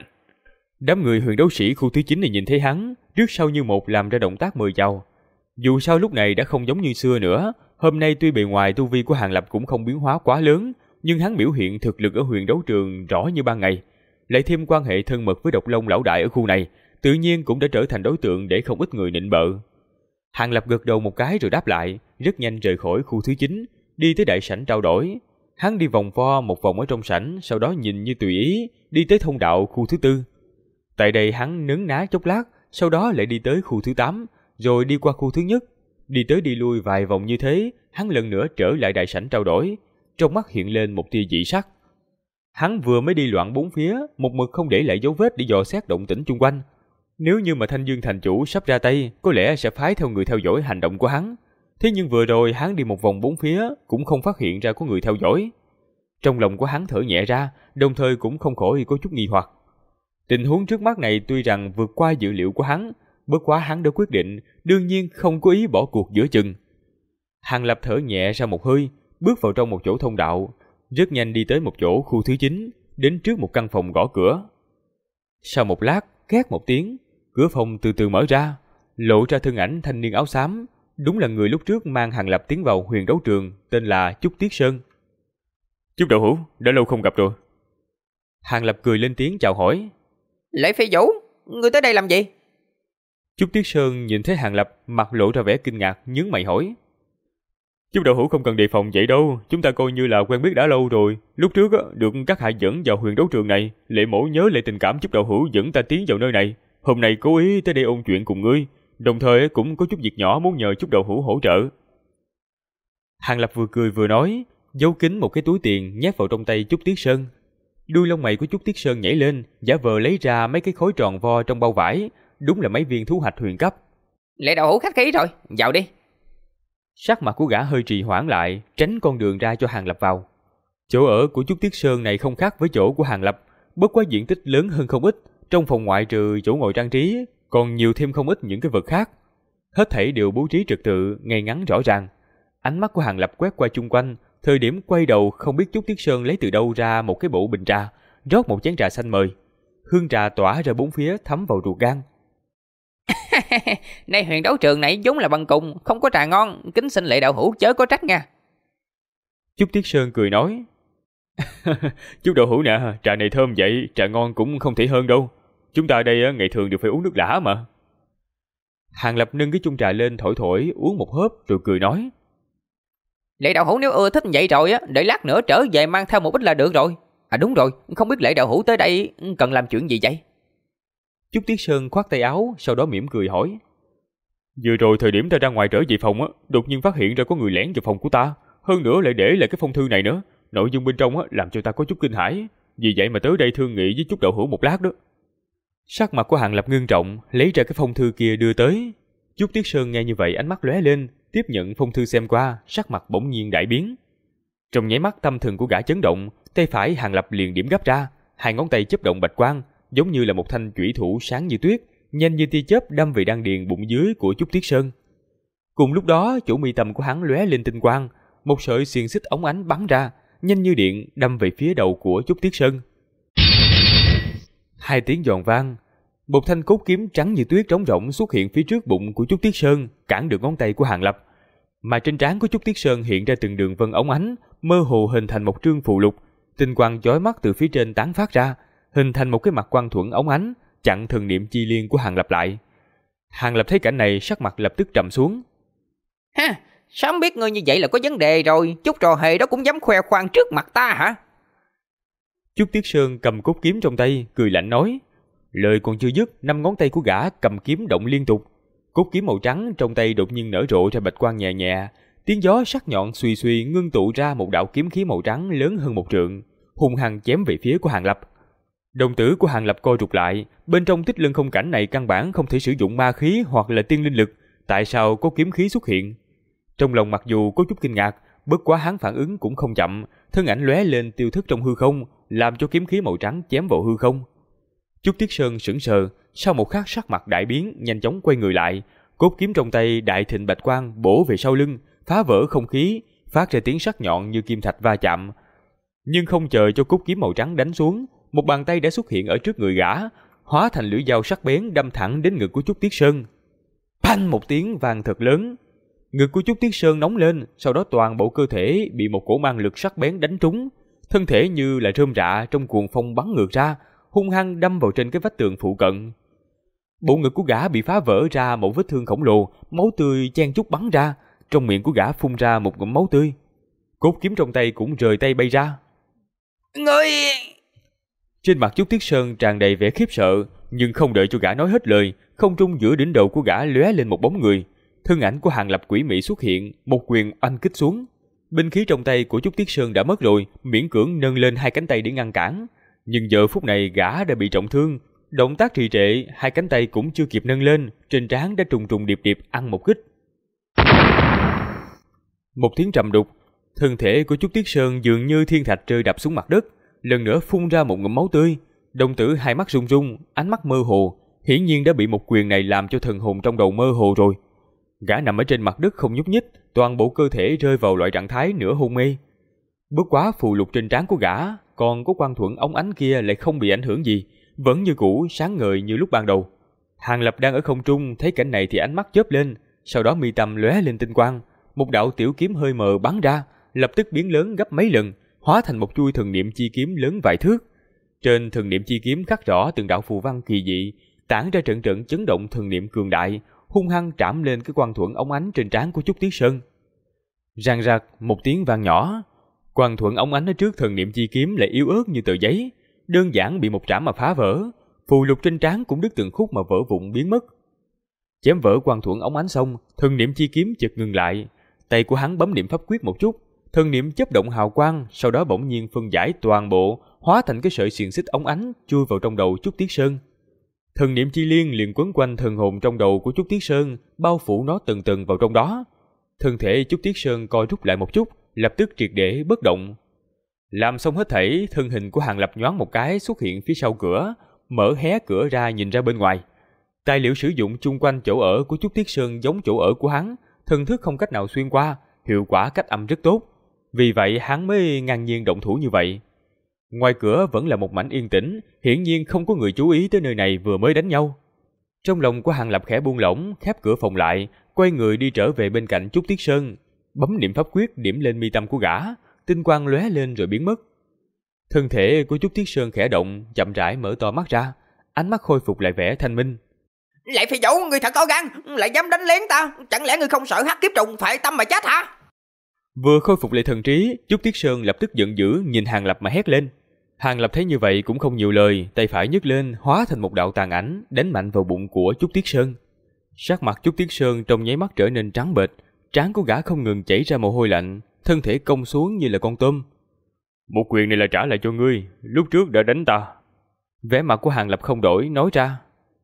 Đám người huyền đấu sĩ khu thứ 9 này nhìn thấy hắn, trước sau như một làm ra động tác mời chào. Dù sao lúc này đã không giống như xưa nữa, hôm nay tuy bề ngoài tu vi của Hàng Lập cũng không biến hóa quá lớn, nhưng hắn biểu hiện thực lực ở huyền đấu trường rõ như ban ngày, lại thêm quan hệ thân mật với Độc Long lão đại ở khu này, tự nhiên cũng đã trở thành đối tượng để không ít người nịnh bợ. Hàng Lập gật đầu một cái rồi đáp lại, rất nhanh rời khỏi khu thứ 9, đi tới đại sảnh trao đổi. Hắn đi vòng vo một vòng ở trong sảnh, sau đó nhìn như tùy ý, đi tới thông đạo khu thứ 4. Tại đây hắn nấn ná chốc lát, sau đó lại đi tới khu thứ 8, rồi đi qua khu thứ nhất. Đi tới đi lui vài vòng như thế, hắn lần nữa trở lại đại sảnh trao đổi, trong mắt hiện lên một tia dị sắc. Hắn vừa mới đi loạn bốn phía, một mực không để lại dấu vết để dò xét động tĩnh chung quanh. Nếu như mà Thanh Dương thành chủ sắp ra tay, có lẽ sẽ phái theo người theo dõi hành động của hắn. Thế nhưng vừa rồi hắn đi một vòng bốn phía, cũng không phát hiện ra có người theo dõi. Trong lòng của hắn thở nhẹ ra, đồng thời cũng không khỏi có chút nghi hoặc. Tình huống trước mắt này tuy rằng vượt qua dự liệu của hắn, bất quá hắn đã quyết định, đương nhiên không có ý bỏ cuộc giữa chừng. Hàng Lập thở nhẹ ra một hơi, bước vào trong một chỗ thông đạo, rất nhanh đi tới một chỗ khu thứ 9, đến trước một căn phòng gõ cửa. Sau một lát, két một tiếng, cửa phòng từ từ mở ra, lộ ra thân ảnh thanh niên áo xám, đúng là người lúc trước mang Hàng Lập tiến vào huyền đấu trường, tên là Chúc Tiết Sơn. Chúc đạo hữu, đã lâu không gặp rồi. Hàng Lập cười lên tiếng chào hỏi. Lễ Phi Vũ, ngươi tới đây làm gì? Chúc Tiết Sơn nhìn thấy Hàng Lập, mặt lộ ra vẻ kinh ngạc, nhướng mày hỏi. Chúc đạo hữu không cần đề phòng vậy đâu, chúng ta coi như là quen biết đã lâu rồi. Lúc trước được các hạ dẫn vào huyền đấu trường này, Lệ mẫu nhớ lại tình cảm Chúc đạo hữu dẫn ta tiến vào nơi này. Hôm nay cố ý tới đây ôn chuyện cùng ngươi, đồng thời cũng có chút việc nhỏ muốn nhờ Chúc đạo hữu hỗ trợ. Hàng Lập vừa cười vừa nói, giấu kín một cái túi tiền nhét vào trong tay Chúc Tiết Sơn. Đuôi lông mày của Chúc Tiết Sơn nhảy lên, giả vờ lấy ra mấy cái khối tròn vo trong bao vải, đúng là mấy viên thú hạch huyền cấp. Lệ đạo hữu khách khí rồi, vào đi. Sắc mặt của gã hơi trì hoãn lại, tránh con đường ra cho Hàng Lập vào. Chỗ ở của Chúc Tiết Sơn này không khác với chỗ của Hàng Lập, bất quá diện tích lớn hơn không ít, trong phòng ngoại trừ chỗ ngồi trang trí, còn nhiều thêm không ít những cái vật khác. Hết thảy đều bố trí trật tự, ngay ngắn rõ ràng. Ánh mắt của Hàng Lập quét qua chung quanh, thời điểm quay đầu không biết Chúc Tiết Sơn lấy từ đâu ra một cái bộ bình trà, rót một chén trà xanh mời. Hương trà tỏa ra bốn phía thấm vào ruột gan. Nay huyền đấu trường này vốn là bần cùng, không có trà ngon, kính xin Lệ đạo hữu chớ có trách nha. Chúc Tiết Sơn cười nói. Chúc đạo hữu nè, trà này thơm vậy, trà ngon cũng không thể hơn đâu. Chúng ta đây ngày thường đều phải uống nước lã mà. Hàng Lập nâng cái chung trà lên thổi thổi, uống một hớp rồi cười nói. Lệ đạo hữu nếu ưa thích vậy rồi để lát nữa trở về mang theo một ít là được rồi. À đúng rồi, không biết Lệ đạo hữu tới đây cần làm chuyện gì vậy? Chúc Tiết Sơn khoát tay áo, sau đó mỉm cười hỏi. Vừa rồi thời điểm ta ra ngoài trở về phòng đột nhiên phát hiện ra có người lẻn vào phòng của ta, hơn nữa lại để lại cái phong thư này nữa. Nội dung bên trong làm cho ta có chút kinh hãi, vì vậy mà tới đây thương nghị với Chúc đạo hữu một lát đó. Sắc mặt của Hàng Lập ngưng trọng, lấy ra cái phong thư kia đưa tới. Chúc Tiết Sơn nghe như vậy ánh mắt lóe lên, tiếp nhận phong thư xem qua, sắc mặt bỗng nhiên đại biến. Trong nháy mắt tâm thần của gã chấn động, tay phải Hàng Lập liền điểm gấp ra, hai ngón tay chớp động bạch quang, giống như là một thanh chủy thủ sáng như tuyết, nhanh như tia chớp đâm về đan điền bụng dưới của Chúc Tiết Sơn. Cùng lúc đó, chỗ mi tâm của hắn lóe lên tinh quang, một sợi xiềng xích óng ánh bắn ra, nhanh như điện đâm về phía đầu của Chúc Tiết Sơn. Hai tiếng giòn vang, một thanh cốt kiếm trắng như tuyết trống rỗng xuất hiện phía trước bụng của Chúc Tiết Sơn, cản được ngón tay của Hàng Lập. Mà trên trán của Chúc Tiết Sơn hiện ra từng đường vân óng ánh, mơ hồ hình thành một trương phù lục, tinh quang chói mắt từ phía trên tán phát ra, hình thành một cái mặt quang thuẫn óng ánh, chặn thần niệm chi liên của Hàng Lập lại. Hàng Lập thấy cảnh này, sắc mặt lập tức trầm xuống. Ha, sớm biết ngươi như vậy là có vấn đề rồi, chút trò hề đó cũng dám khoe khoang trước mặt ta hả? Chúc Tiết Sơn cầm cốt kiếm trong tay, cười lạnh nói. Lời còn chưa dứt, năm ngón tay của gã cầm kiếm động liên tục. Cốt kiếm màu trắng trong tay đột nhiên nở rộ ra bạch quang nhẹ nhẹ, tiếng gió sắc nhọn xuy xuy ngưng tụ ra một đạo kiếm khí màu trắng lớn hơn một trượng, hung hăng chém về phía của Hàng Lập. Đồng tử của Hàng Lập co rụt lại, bên trong Tích Lân Không Cảnh này căn bản không thể sử dụng ma khí hoặc là tiên linh lực, tại sao có kiếm khí xuất hiện? Trong lòng mặc dù có chút kinh ngạc, bất quá hắn phản ứng cũng không chậm, thân ảnh lóe lên tiêu thất trong hư không, làm cho kiếm khí màu trắng chém vào hư không. Chúc Tiết Sơn sững sờ, sau một khắc sắc mặt đại biến, nhanh chóng quay người lại, cốt kiếm trong tay đại thịnh bạch quang bổ về sau lưng, phá vỡ không khí, phát ra tiếng sắc nhọn như kim thạch va chạm. Nhưng không chờ cho cốt kiếm màu trắng đánh xuống, một bàn tay đã xuất hiện ở trước người gã, hóa thành lưỡi dao sắc bén đâm thẳng đến ngực của Chúc Tiết Sơn. Phanh một tiếng vang thật lớn, ngực của Chúc Tiết Sơn nóng lên, sau đó toàn bộ cơ thể bị một cổ mang lực sắc bén đánh trúng, thân thể như là rơm rạ trong cuồng phong bắn ngược ra, hung hăng đâm vào trên cái vách tường phụ cận. Bộ ngực của gã bị phá vỡ ra một vết thương khổng lồ, máu tươi chen chúc bắn ra, trong miệng của gã phun ra một ngụm máu tươi. Cốt kiếm trong tay cũng rời tay bay ra. Ngươi... Trên mặt Chúc Tiết Sơn tràn đầy vẻ khiếp sợ, nhưng không đợi cho gã nói hết lời, không trung giữa đỉnh đầu của gã lóe lên một bóng người. Thân ảnh của Hàng Lập quỷ mị xuất hiện, một quyền oanh kích xuống. Binh khí trong tay của Trúc Tiết Sơn đã mất rồi, miễn cưỡng nâng lên hai cánh tay để ngăn cản. Nhưng giờ phút này gã đã bị trọng thương, động tác trì trệ, hai cánh tay cũng chưa kịp nâng lên, trên trán đã trùng trùng điệp điệp ăn một kích. Một tiếng trầm đục, thân thể của Trúc Tiết Sơn dường như thiên thạch rơi đập xuống mặt đất, lần nữa phun ra một ngụm máu tươi. Đồng tử hai mắt rung rung, ánh mắt mơ hồ, hiển nhiên đã bị một quyền này làm cho thần hồn trong đầu mơ hồ rồi. Gã nằm ở trên mặt đất không nhúc nhích, toàn bộ cơ thể rơi vào loại trạng thái nửa hôn mê. Bất quá phù lục trên trán của gã, còn có quang thuẫn óng ánh kia lại không bị ảnh hưởng gì, vẫn như cũ sáng ngời như lúc ban đầu. Hàng Lập đang ở không trung, thấy cảnh này thì ánh mắt chớp lên, sau đó mi tâm lóe lên tinh quang, một đạo tiểu kiếm hơi mờ bắn ra, lập tức biến lớn gấp mấy lần, hóa thành một chuôi thần niệm chi kiếm lớn vài thước. Trên thần niệm chi kiếm khắc rõ từng đạo phù văn kỳ dị, tản ra trận trận chấn động thần niệm cường đại, hung hăng trảm lên cái quang thuẫn óng ánh trên trán của Trúc Tiết Sơn. Răng rạc một tiếng vang nhỏ, quang thuẫn óng ánh ở trước thần niệm chi kiếm lại yếu ớt như tờ giấy, đơn giản bị một trảm mà phá vỡ, phù lục trên trán cũng đứt từng khúc mà vỡ vụn biến mất. Chém vỡ quang thuẫn óng ánh xong, thần niệm chi kiếm chợt ngừng lại, tay của hắn bấm niệm pháp quyết một chút, thần niệm chớp động hào quang, sau đó bỗng nhiên phân giải toàn bộ, hóa thành cái sợi xiềng xích óng ánh chui vào trong đầu Trúc Tiết Sơn. Thần niệm chi liên liền quấn quanh thần hồn trong đầu của Trúc Tiết Sơn, bao phủ nó từng từng vào trong đó. Thân thể Trúc Tiết Sơn co rút lại một chút, lập tức triệt để bất động. Làm xong hết thảy, thân hình của Hàng Lập nhoáng một cái xuất hiện phía sau cửa, mở hé cửa ra nhìn ra bên ngoài. Tài liệu sử dụng chung quanh chỗ ở của Trúc Tiết Sơn giống chỗ ở của hắn, thần thức không cách nào xuyên qua, hiệu quả cách âm rất tốt. Vì vậy hắn mới ngang nhiên động thủ như vậy. Ngoài cửa vẫn là một mảnh yên tĩnh, hiển nhiên không có người chú ý tới nơi này vừa mới đánh nhau. Trong lòng của Hàng Lập khẽ buông lỏng, khép cửa phòng lại, quay người đi trở về bên cạnh Trúc Tiết Sơn, bấm niệm pháp quyết điểm lên mi tâm của gã, tinh quang lóe lên rồi biến mất. Thân thể của Trúc Tiết Sơn khẽ động, chậm rãi mở to mắt ra, ánh mắt khôi phục lại vẻ thanh minh. Lại Phi Vũ, người thật có gan, lại dám đánh lén ta, chẳng lẽ người không sợ hắc kiếp trùng phải tâm mà chết hả? Vừa khôi phục lại thần trí, Trúc Tiết Sơn lập tức giận dữ nhìn Hàng Lập mà hét lên. Hàng Lập thấy như vậy cũng không nhiều lời, tay phải nhấc lên hóa thành một đạo tàn ảnh đánh mạnh vào bụng của Trúc Tiết Sơn. Sắc mặt Trúc Tiết Sơn trong nháy mắt trở nên trắng bệch, trán của gã không ngừng chảy ra mồ hôi lạnh, thân thể cong xuống như là con tôm. Một quyền này là trả lại cho ngươi, lúc trước đã đánh ta. Vẻ mặt của Hàng Lập không đổi, nói ra.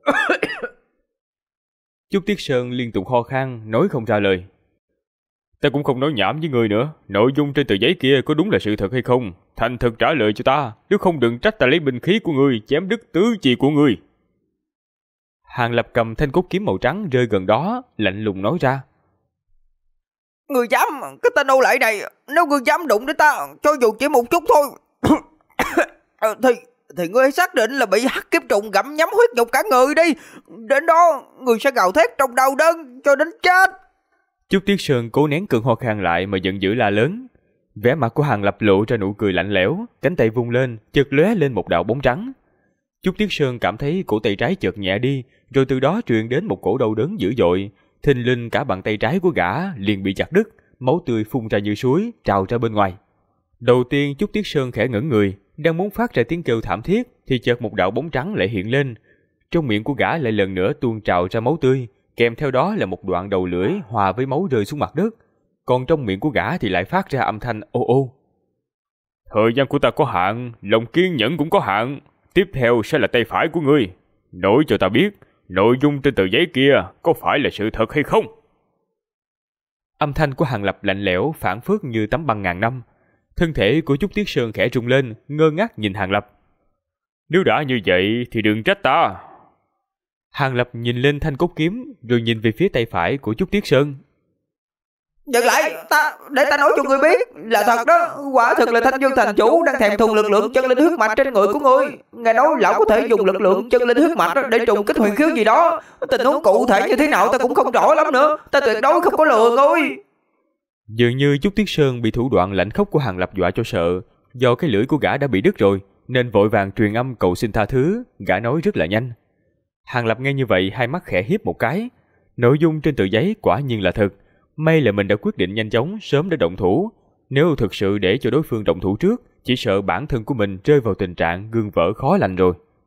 Trúc Tiết Sơn liên tục ho khan, nói không ra lời. Ta cũng không nói nhảm với ngươi nữa, nội dung trên tờ giấy kia có đúng là sự thật hay không? Thành thật trả lời cho ta, nếu không đừng trách ta lấy binh khí của ngươi chém đứt tứ chi của ngươi. Hàng Lập cầm thanh cốt kiếm màu trắng rơi gần đó, lạnh lùng nói ra. Người dám, cái tên nô lệ này, nếu ngươi dám đụng đến ta, cho dù chỉ một chút thôi, thì ngươi xác định là bị hắc kiếp trùng gặm nhấm huyết nhục cả người đi. Đến đó, ngươi sẽ gào thét trong đau đớn cho đến chết. Trúc Tiết Sơn cố nén cơn ho khan lại mà giận dữ la lớn. Vẻ mặt của Hàng Lập lộ ra nụ cười lạnh lẽo, cánh tay vung lên, chợt lóe lên một đạo bóng trắng. Trúc Tiết Sơn cảm thấy cổ tay trái chợt nhẹ đi, rồi từ đó truyền đến một cổ đau đớn dữ dội. Thình lình cả bàn tay trái của gã liền bị chặt đứt, máu tươi phun ra như suối, trào ra bên ngoài. Đầu tiên Trúc Tiết Sơn khẽ ngẩn người, đang muốn phát ra tiếng kêu thảm thiết, thì chợt một đạo bóng trắng lại hiện lên. Trong miệng của gã lại lần nữa tuôn trào ra máu tươi, kèm theo đó là một đoạn đầu lưỡi hòa với máu rơi xuống mặt đất. Còn trong miệng của gã thì lại phát ra âm thanh ô ô. Thời gian của ta có hạn, lòng kiên nhẫn cũng có hạn. Tiếp theo sẽ là tay phải của ngươi. Nói cho ta biết, nội dung trên tờ giấy kia có phải là sự thật hay không? Âm thanh của Hàng Lập lạnh lẽo phảng phất như tấm băng ngàn năm. Thân thể của Trúc Tiết Sơn khẽ rung lên, ngơ ngác nhìn Hàng Lập. Nếu đã như vậy thì đừng trách ta. Hàng Lập nhìn lên thanh cốt kiếm, rồi nhìn về phía tay phải của Trúc Tiết Sơn. Dừng lại, để ta nói cho ngươi biết, là thật đó, quả thực là Thanh Dương thành chủ đang thèm thuồng lực lượng chân linh huyết mạch trên người của ngươi. Nghe nói lão có thể dùng lực lượng chân linh huyết mạch để trùng kích huyền khiếu gì đó. Tình huống cụ thể như thế nào ta cũng không rõ lắm nữa, ta tuyệt đối không có lừa ngươi. Dường như Trúc Tiết Sơn bị thủ đoạn lạnh khốc của Hàng Lập dọa cho sợ, do cái lưỡi của gã đã bị đứt rồi, nên vội vàng truyền âm cầu xin tha thứ. Gã nói rất là nhanh. Hàng Lập nghe như vậy hai mắt khẽ híp một cái. Nội dung trên tờ giấy quả nhiên là thật. May là mình đã quyết định nhanh chóng sớm để động thủ. Nếu thực sự để cho đối phương động thủ trước, chỉ sợ bản thân của mình rơi vào tình trạng gương vỡ khó lành rồi.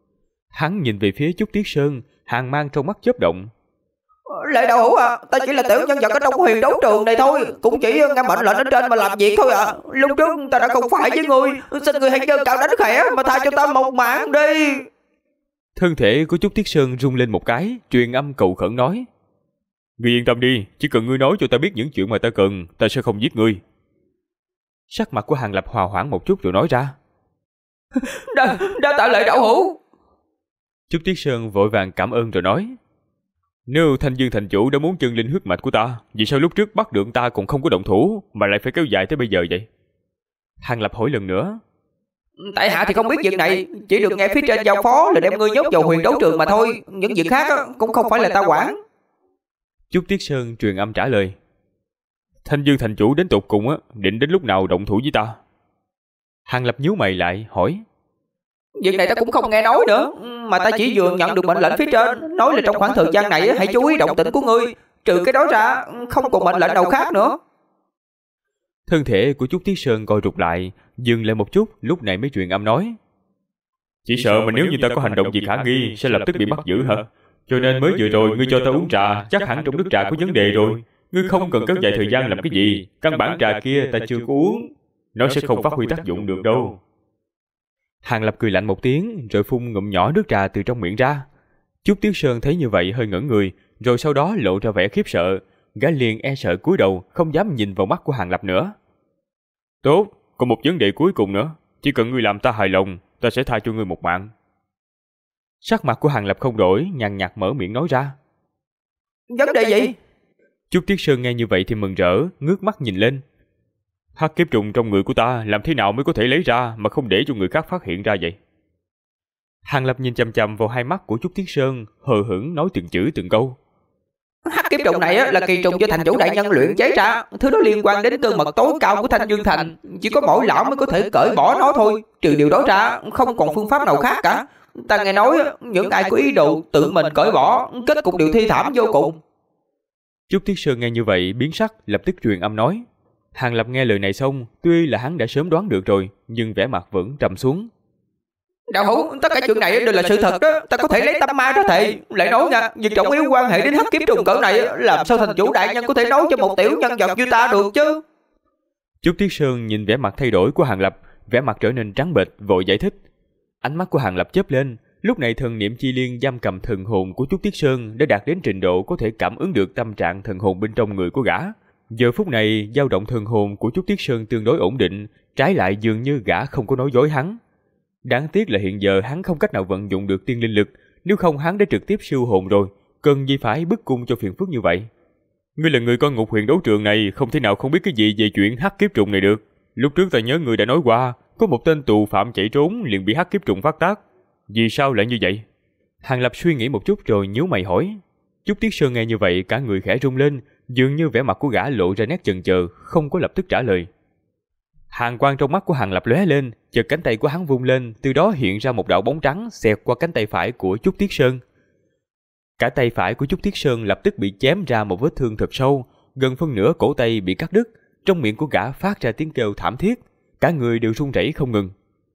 Hắn nhìn về phía Chúc Tiết Sơn, hàn mang trong mắt chớp động. Lệ đạo hữu à, ta chỉ là tiểu nhân vật ở trong huyền đấu trường này thôi, cũng chỉ nghe mệnh lệnh ở trên mà làm việc thôi à. Lúc trước ta đã không phải với ngươi, xin ngươi hãy giơ cao đánh khẽ mà tha cho ta một mạng đi. Thân thể của Chúc Tiết Sơn rung lên một cái, truyền âm cầu khẩn nói. Ngươi yên tâm đi, chỉ cần ngươi nói cho ta biết những chuyện mà ta cần, ta sẽ không giết ngươi. Sắc mặt của Hàng Lập hòa hoãn một chút rồi nói ra. Đa tạ Lệ đạo hữu. Chúc Tiết Sơn vội vàng cảm ơn rồi nói. Nếu Thanh Dương thành chủ đã muốn chân linh huyết mạch của ta, vì sao lúc trước bắt được ta còn không có động thủ, mà lại phải kéo dài tới bây giờ vậy? Hàng Lập hỏi lần nữa. Tại hạ thì không biết việc này, chỉ được nghe phía trên giao phó là đem ngươi nhốt vào huyền đấu trường mà thôi, những việc khác cũng không phải là ta quản. Chúc Tiết Sơn truyền âm trả lời. Thanh Dương thành chủ đến tột cùng định đến lúc nào động thủ với ta? Hàng Lập nhíu mày lại hỏi. Việc này ta cũng không nghe nói nữa, mà ta chỉ vừa nhận được mệnh lệnh phía trên, nói là trong khoảng thời gian này hãy chú ý động tĩnh của ngươi, trừ cái đó ra không còn mệnh lệnh nào khác nữa. Thân thể của Chúc Tiết Sơn co rụt lại, dừng lại một chút, lúc này mới truyền âm nói. Chỉ sợ mà nếu như ta có hành động gì khả nghi sẽ lập tức bị bắt giữ hả? Cho nên mới vừa rồi ngươi cho ta uống trà, chắc hẳn trong nước trà có vấn đề rồi. Ngươi không cần kéo dài thời gian làm cái gì, căn bản trà kia ta chưa có uống, nó sẽ không phát huy tác dụng được đâu. Hàng Lập cười lạnh một tiếng, rồi phun ngụm nhỏ nước trà từ trong miệng ra. Chúc Tiết Sơn thấy như vậy hơi ngẩn người, rồi sau đó lộ ra vẻ khiếp sợ, gã liền e sợ cúi đầu, không dám nhìn vào mắt của Hàng Lập nữa. Tốt, còn một vấn đề cuối cùng nữa, chỉ cần ngươi làm ta hài lòng, ta sẽ tha cho ngươi một mạng. Sắc mặt của Hàng Lập không đổi, nhàn nhạt mở miệng nói ra. Vấn đề gì? Chúc Tiết Sơn nghe như vậy thì mừng rỡ, ngước mắt nhìn lên. Hắc kiếp trùng trong người của ta làm thế nào mới có thể lấy ra mà không để cho người khác phát hiện ra vậy? Hàng Lập nhìn chằm chằm vào hai mắt của Chúc Tiết Sơn, hờ hững nói từng chữ từng câu. Hắc kiếp trùng này là kỳ trùng do thành chủ đại nhân luyện chế ra, thứ đó liên quan đến cơ mật tối cao của Thanh Dương Thành, chỉ có mỗi lão mới có thể cởi bỏ nó thôi, trừ điều đó ra không còn phương pháp nào khác cả. Ta nghe nói những ai có ý đồ tự mình cởi bỏ, kết cục đều thi thảm vô cùng. Chúc Tiết Sơn nghe như vậy biến sắc, lập tức truyền âm nói. Hàng Lập nghe lời này xong, tuy là hắn đã sớm đoán được rồi, nhưng vẻ mặt vẫn trầm xuống. Đạo hữu, tất cả chuyện này đều là sự thật đó, ta có thể lấy tâm ma ra thề. Lại nói nha, việc trọng yếu quan hệ đến hắc kiếp trùng cỡ này, làm sao thành chủ đại nhân có thể nói cho một tiểu nhân vật như ta được chứ? Chúc Tiết Sơn nhìn vẻ mặt thay đổi của Hàng Lập, vẻ mặt trở nên trắng bệch, vội giải thích. Ánh mắt của Hàng Lập chớp lên, lúc này thần niệm chi liên giam cầm thần hồn của Chúc Tiết Sơn đã đạt đến trình độ có thể cảm ứng được tâm trạng thần hồn bên trong người của gã. Giờ phút này, dao động thần hồn của Chúc Tiết Sơn tương đối ổn định, trái lại dường như gã không có nói dối hắn. Đáng tiếc là hiện giờ hắn không cách nào vận dụng được tiên linh lực, nếu không hắn đã trực tiếp siêu hồn rồi, cần gì phải bức cung cho phiền phức như vậy. Ngươi là người con ngục huyền đấu trường này, không thể nào không biết cái gì về chuyện hắc kiếp trùng này được. Lúc trước ta nhớ ngươi đã nói qua, có một tên tù phạm chạy trốn liền bị hắc kiếp trùng phát tác. Vì sao lại như vậy? Hàng Lập suy nghĩ một chút rồi nhíu mày hỏi. Chúc Tiết Sơn nghe như vậy cả người khẽ rung lên, dường như vẻ mặt của gã lộ ra nét chần chờ, không có lập tức trả lời. Hàn quang trong mắt của Hàng Lập lóe lên, chợt cánh tay của hắn vung lên, từ đó hiện ra một đạo bóng trắng xẹt qua cánh tay phải của Chúc Tiết Sơn. Cả tay phải của Chúc Tiết Sơn lập tức bị chém ra một vết thương thật sâu, gần phân nửa cổ tay bị cắt đứt, trong miệng của gã phát ra tiếng kêu thảm thiết, cả người đều run rẩy không ngừng.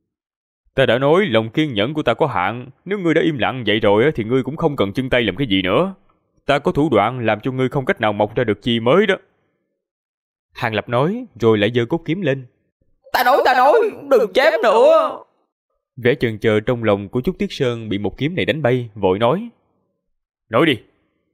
Ta đã nói lòng kiên nhẫn của ta có hạn, nếu ngươi đã im lặng vậy rồi thì ngươi cũng không cần chân tay làm cái gì nữa. Ta có thủ đoạn làm cho ngươi không cách nào mọc ra được chi mới đó. Hàng Lập nói, rồi lại giơ cốt kiếm lên. Ta nói, đừng chém nữa. Vẻ chần chờ trong lòng của Chúc Tiết Sơn bị một kiếm này đánh bay, vội nói. Nói đi.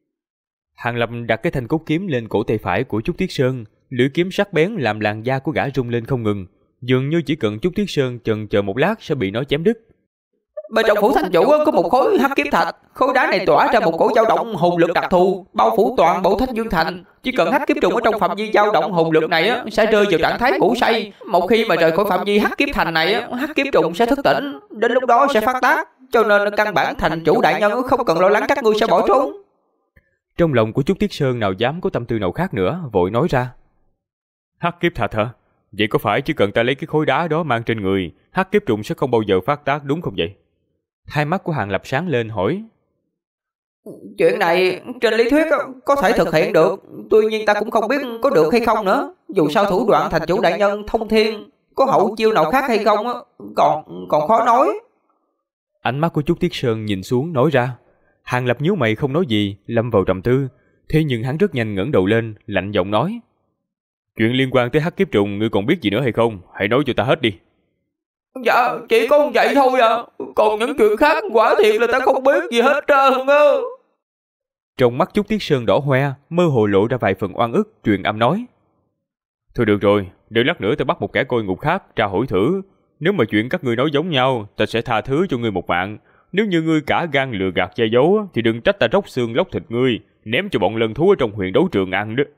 Hàng Lập đặt cái thanh cốt kiếm lên cổ tay phải của Chúc Tiết Sơn, lưỡi kiếm sắc bén làm làn da của gã rung lên không ngừng, dường như chỉ cần Chúc Tiết Sơn chần chờ một lát sẽ bị nó chém đứt. Bên trong phủ thành chủ có một khối hắc kiếp thạch, khối đá này tỏa ra một cổ dao động hồn lực đặc thù, bao phủ toàn bộ Thanh Dương Thành. Chỉ cần hắc kiếp trùng ở trong phạm vi dao động hồn lực này sẽ rơi vào trạng thái ngủ say. Một khi mà rời khỏi phạm vi hắc kiếp thành này, hắc kiếp trùng sẽ thức tỉnh, đến lúc đó sẽ phát tác. Cho nên căn bản thành chủ đại nhân không cần lo lắng các ngươi sẽ bỏ trốn. Trong lòng của Chúc Tiết Sơn nào dám có tâm tư nào khác nữa, vội nói ra. Hắc kiếp thạch hả? Vậy có phải chỉ cần ta lấy cái khối đá đó mang trên người, hắc kiếp trùng sẽ không bao giờ phát tác đúng không vậy? Hai mắt của Hàng Lập sáng lên hỏi. Chuyện này trên lý thuyết có thể thực hiện được, tuy nhiên ta cũng không biết có được hay không nữa. Dù sao thủ đoạn thành chủ đại nhân thông thiên, có hậu chiêu nào khác hay không còn khó nói. Ánh mắt của Trúc Tiết Sơn nhìn xuống nói ra. Hàng Lập nhíu mày không nói gì, lâm vào trầm tư. Thế nhưng hắn rất nhanh ngẩng đầu lên, lạnh giọng nói: chuyện liên quan tới hắc kiếp trùng ngươi còn biết gì nữa hay không? Hãy nói cho ta hết đi. Dạ, chỉ có vậy thôi à. Còn những chuyện khác quả thiệt là ta không biết gì hết trơn á. Trong mắt Trúc Tiết Sơn đỏ hoe, mơ hồ lộ ra vài phần oan ức, truyền âm nói: thôi được rồi, đợi lát nữa ta bắt một kẻ coi ngục khác tra hỏi thử. Nếu mà chuyện các ngươi nói giống nhau, ta sẽ tha thứ cho ngươi một mạng. Nếu như ngươi cả gan lừa gạt che giấu, thì đừng trách ta róc xương lóc thịt ngươi, ném cho bọn lân thú ở trong huyền đấu trường ăn đó.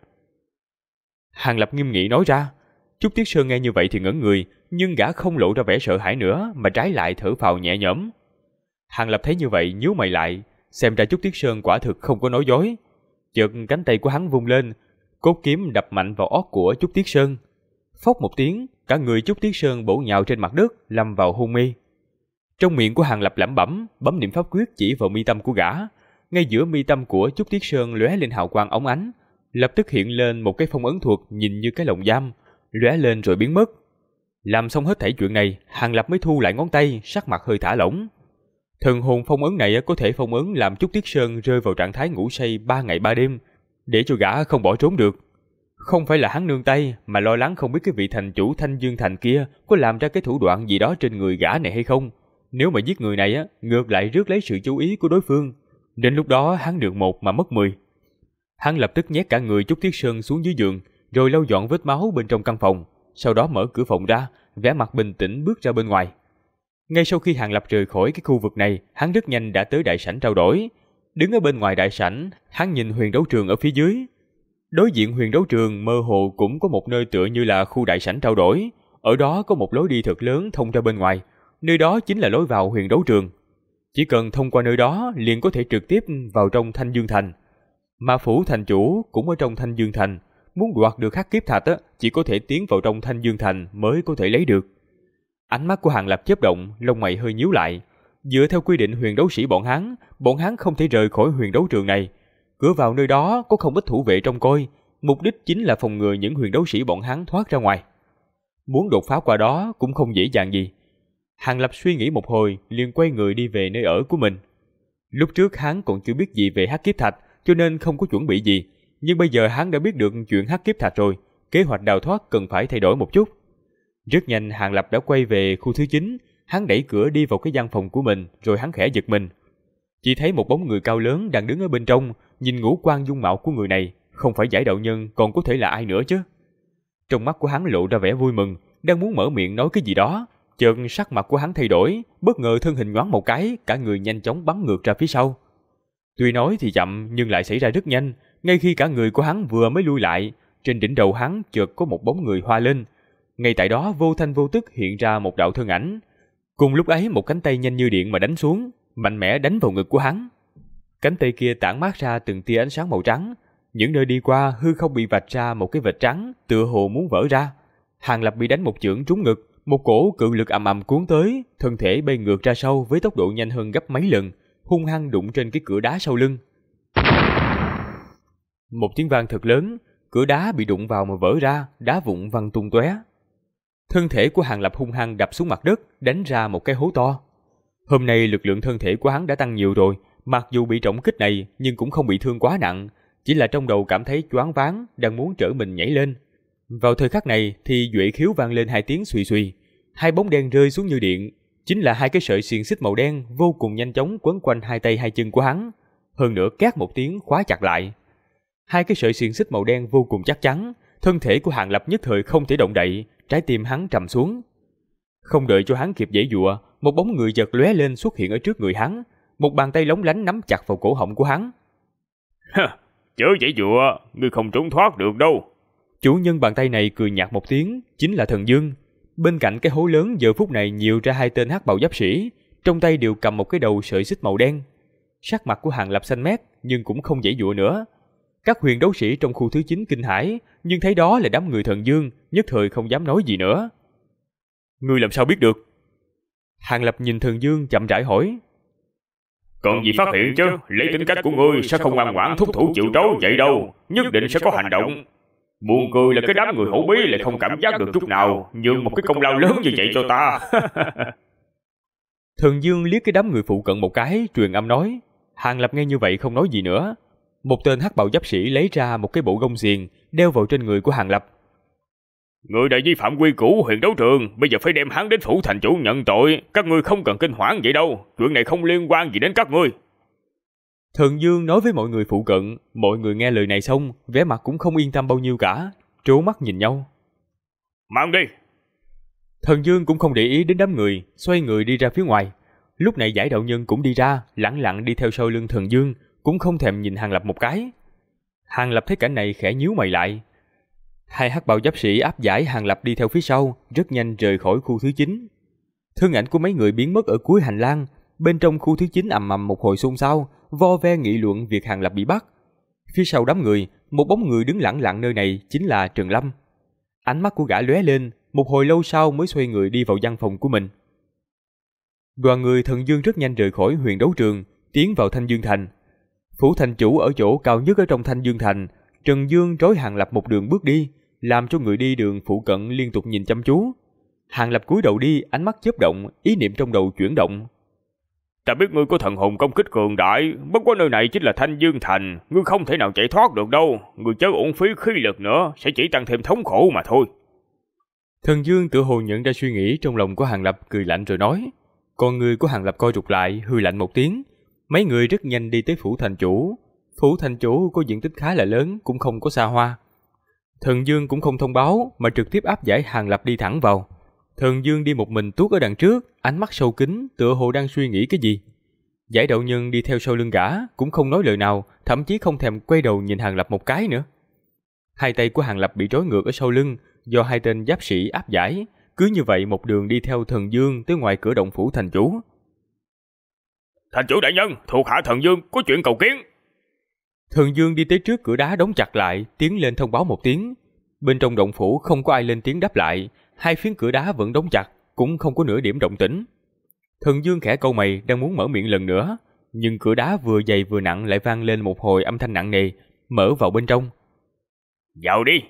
Hàng Lập nghiêm nghị nói ra. Trúc Tiết Sơn nghe như vậy thì ngẩn người, nhưng gã không lộ ra vẻ sợ hãi nữa, mà trái lại thở phào nhẹ nhõm. Hàng Lập thấy như vậy nhíu mày lại, xem ra Trúc Tiết Sơn quả thực không có nói dối. Chợt cánh tay của hắn vung lên, cốt kiếm đập mạnh vào ót của Trúc Tiết Sơn. Phốc một tiếng, cả người Trúc Tiết Sơn bổ nhào trên mặt đất, lâm vào hôn mê. Trong miệng của Hàng Lập lẩm bẩm, bấm niệm pháp quyết chỉ vào mi tâm của gã. Ngay giữa mi tâm của Trúc Tiết Sơn lóe lên hào quang óng ánh, lập tức hiện lên một cái phong ấn thuật nhìn như cái lồng giam, lóe lên rồi biến mất. Làm xong hết thảy chuyện này, Hàng Lập mới thu lại ngón tay, sắc mặt hơi thả lỏng. Thần hồn phong ấn này có thể phong ấn làm Trúc Tiết Sơn rơi vào trạng thái ngủ say 3 ngày 3 đêm, để cho gã không bỏ trốn được. Không phải là hắn nương tay, mà lo lắng không biết cái vị thành chủ Thanh Dương Thành kia có làm ra cái thủ đoạn gì đó trên người gã này hay không. Nếu mà giết người này ngược lại rước lấy sự chú ý của đối phương. Đến lúc đó hắn được 1 mà mất 10. Hắn lập tức nhét cả người Trúc Tiết Sơn xuống dưới giường, rồi lau dọn vết máu bên trong căn phòng, sau đó mở cửa phòng ra, vẻ mặt bình tĩnh bước ra bên ngoài. Ngay sau khi Hàng Lập rời khỏi cái khu vực này, hắn rất nhanh đã tới đại sảnh trao đổi. Đứng ở bên ngoài đại sảnh, hắn nhìn huyền đấu trường ở phía dưới. Đối diện huyền đấu trường mơ hồ cũng có một nơi tựa như là khu đại sảnh trao đổi. Ở đó có một lối đi thật lớn thông ra bên ngoài. Nơi đó chính là lối vào huyền đấu trường. Chỉ cần thông qua nơi đó liền có thể trực tiếp vào trong Thanh Dương Thành. Mà phủ thành chủ cũng ở trong Thanh Dương Thành. Muốn đoạt được hắc kiếp thạch chỉ có thể tiến vào trong Thanh Dương Thành mới có thể lấy được. Ánh mắt của Hàng Lập chớp động, lông mày hơi nhíu lại. Dựa theo quy định huyền đấu sĩ bọn hắn không thể rời khỏi huyền đấu trường này. Cửa vào nơi đó có không ít thủ vệ trông coi, mục đích chính là phòng ngừa những huyền đấu sĩ bọn hắn thoát ra ngoài. Muốn đột phá qua đó cũng không dễ dàng gì. Hàng Lập suy nghĩ một hồi, liền quay người đi về nơi ở của mình. Lúc trước hắn còn chưa biết gì về hắc kiếp thạch, cho nên không có chuẩn bị gì, nhưng bây giờ hắn đã biết được chuyện hắc kiếp thạch rồi, kế hoạch đào thoát cần phải thay đổi một chút. Rất nhanh Hàng Lập đã quay về khu thứ 9, hắn đẩy cửa đi vào cái gian phòng của mình, rồi hắn khẽ giật mình. Chỉ thấy một bóng người cao lớn đang đứng ở bên trong, nhìn ngũ quan dung mạo của người này, không phải Giải đạo nhân còn có thể là ai nữa chứ. Trong mắt của hắn lộ ra vẻ vui mừng, đang muốn mở miệng nói cái gì đó, chợt sắc mặt của hắn thay đổi, bất ngờ thân hình nhoáng một cái, cả người nhanh chóng bắn ngược ra phía sau. Tuy nói thì chậm nhưng lại xảy ra rất nhanh, ngay khi cả người của hắn vừa mới lui lại, trên đỉnh đầu hắn chợt có một bóng người hoa lên. Ngay tại đó vô thanh vô tức hiện ra một đạo thân ảnh. Cùng lúc ấy một cánh tay nhanh như điện mà đánh xuống, mạnh mẽ đánh vào ngực của hắn. Cánh tay kia tản mát ra từng tia ánh sáng màu trắng, những nơi đi qua hư không bị vạch ra một cái vệt trắng, tựa hồ muốn vỡ ra. Hàng Lập bị đánh một chưởng trúng ngực, một cổ cự lực ầm ầm cuốn tới, thân thể bay ngược ra sau với tốc độ nhanh hơn gấp mấy lần, hung hăng đụng trên cái cửa đá sau lưng. Một tiếng vang thật lớn, cửa đá bị đụng vào mà vỡ ra, đá vụn văng tung tóe. Thân thể của Hàng Lập hung hăng đập xuống mặt đất, đánh ra một cái hố to. Hôm nay lực lượng thân thể của hắn đã tăng nhiều rồi, mặc dù bị trọng kích này nhưng cũng không bị thương quá nặng, chỉ là trong đầu cảm thấy choáng váng, đang muốn trở mình nhảy lên. Vào thời khắc này thì duệ khiếu vang lên 2 tiếng xùy xùy, 2 bóng đen rơi xuống như điện, chính là 2 cái sợi xiềng xích màu đen vô cùng nhanh chóng quấn quanh 2 tay 2 chân của hắn, hơn nữa két một tiếng khóa chặt lại. 2 cái sợi xiềng xích màu đen vô cùng chắc chắn, thân thể của Hàng Lập nhất thời không thể động đậy, trái tim hắn trầm xuống. Không đợi cho hắn kịp giãy giụa, một bóng người chợt lóe lên xuất hiện ở trước người hắn, một bàn tay lóng lánh nắm chặt vào cổ họng của hắn. Chớ giãy giụa, ngươi không trốn thoát được đâu. Chủ nhân bàn tay này cười nhạt một tiếng, chính là Thần Dương. Bên cạnh cái hố lớn giờ phút này nhiều ra 2 tên hắc bào giáp sĩ, trong tay đều cầm một cái đầu sợi xích màu đen. Sắc mặt của Hàng Lập xanh mét, nhưng cũng không giãy giụa nữa. Các huyền đấu sĩ trong khu thứ 9 kinh hãi, nhưng thấy đó là đám người Thần Dương, nhất thời không dám nói gì nữa. Ngươi làm sao biết được? Hàng Lập nhìn Thần Dương chậm rãi hỏi. Còn gì phát hiện chứ, lấy tính cách của ngươi sẽ không ngoan ngoãn thúc thủ chịu trói vậy đâu, nhất định sẽ có hành động. Buồn cười là cái đám người hổ bí lại không cảm giác được chút nào, nhường một cái công lao lớn như vậy cho ta. Thần Dương liếc cái đám người phụ cận một cái, truyền âm nói. Hàng Lập nghe như vậy không nói gì nữa. Một tên hắc bào giáp sĩ lấy ra một cái bộ gông xiềng đeo vào trên người của Hàng Lập. Người đã vi phạm quy củ huyền đấu trường, bây giờ phải đem hắn đến phủ thành chủ nhận tội. Các ngươi không cần kinh hoảng vậy đâu, chuyện này không liên quan gì đến các ngươi. Thần Dương nói với mọi người phụ cận. Mọi người nghe lời này xong, vẻ mặt cũng không yên tâm bao nhiêu cả, trố mắt nhìn nhau. Mang đi. Thần Dương cũng không để ý đến đám người, xoay người đi ra phía ngoài. Lúc này Giải đạo nhân cũng đi ra, lẳng lặng đi theo sau lưng Thần Dương, cũng không thèm nhìn Hàng Lập một cái. Hàng Lập thấy cảnh này khẽ nhíu mày lại. Hai hắc bào giáp sĩ áp giải Hàng Lập đi theo phía sau, rất nhanh rời khỏi khu thứ 9. Thân ảnh của mấy người biến mất ở cuối hành lang. Bên trong khu thứ 9 ầm ầm một hồi xôn xao, vo ve nghị luận việc Hàng Lập bị bắt. Phía sau đám người, một bóng người đứng lẳng lặng nơi này chính là Trần Lâm. Ánh mắt của gã lóe lên, một hồi lâu sau mới xoay người đi vào văn phòng của mình. Đoàn người Thần Dương rất nhanh rời khỏi huyền đấu trường, tiến vào Thanh Dương Thành. Phủ thành chủ ở chỗ cao nhất ở trong Thanh Dương Thành. Trần Dương trói Hàng Lập một đường bước đi, làm cho người đi đường phụ cận liên tục nhìn chăm chú. Hàng Lập cúi đầu đi, ánh mắt chớp động, ý niệm trong đầu chuyển động. Ta biết ngươi có thần hồn công kích cường đại, bất quá nơi này chính là Thanh Dương Thành, ngươi không thể nào chạy thoát được đâu, ngươi chớ uổng phí khí lực nữa, sẽ chỉ tăng thêm thống khổ mà thôi. Thần Dương tự hồ nhận ra suy nghĩ trong lòng của Hàng Lập, cười lạnh rồi nói. Con người của Hàng Lập coi rụt lại, hừ lạnh một tiếng. Mấy người rất nhanh đi tới phủ thành chủ. Phủ thành chủ có diện tích khá là lớn, cũng không có xa hoa. Thần Dương cũng không thông báo, mà trực tiếp áp giải Hàng Lập đi thẳng vào. Thần Dương đi một mình tuốt ở đằng trước, ánh mắt sâu kín, tựa hồ đang suy nghĩ cái gì. Giải đạo nhân đi theo sau lưng gã, cũng không nói lời nào, thậm chí không thèm quay đầu nhìn Hàng Lập một cái nữa. Hai tay của Hàng Lập bị trói ngược ở sau lưng, do hai tên giáp sĩ áp giải, cứ như vậy một đường đi theo Thần Dương tới ngoài cửa động phủ thành chủ. Thành chủ đại nhân, thuộc hạ Thần Dương có chuyện cầu kiến. Thần Dương đi tới trước cửa đá đóng chặt lại, tiến lên thông báo một tiếng. Bên trong động phủ không có ai lên tiếng đáp lại, hai phiến cửa đá vẫn đóng chặt, cũng không có nửa điểm động tĩnh. Thần Dương khẽ cau mày, đang muốn mở miệng lần nữa, nhưng cửa đá vừa dày vừa nặng lại vang lên một hồi âm thanh nặng nề, mở vào bên trong. Vào đi.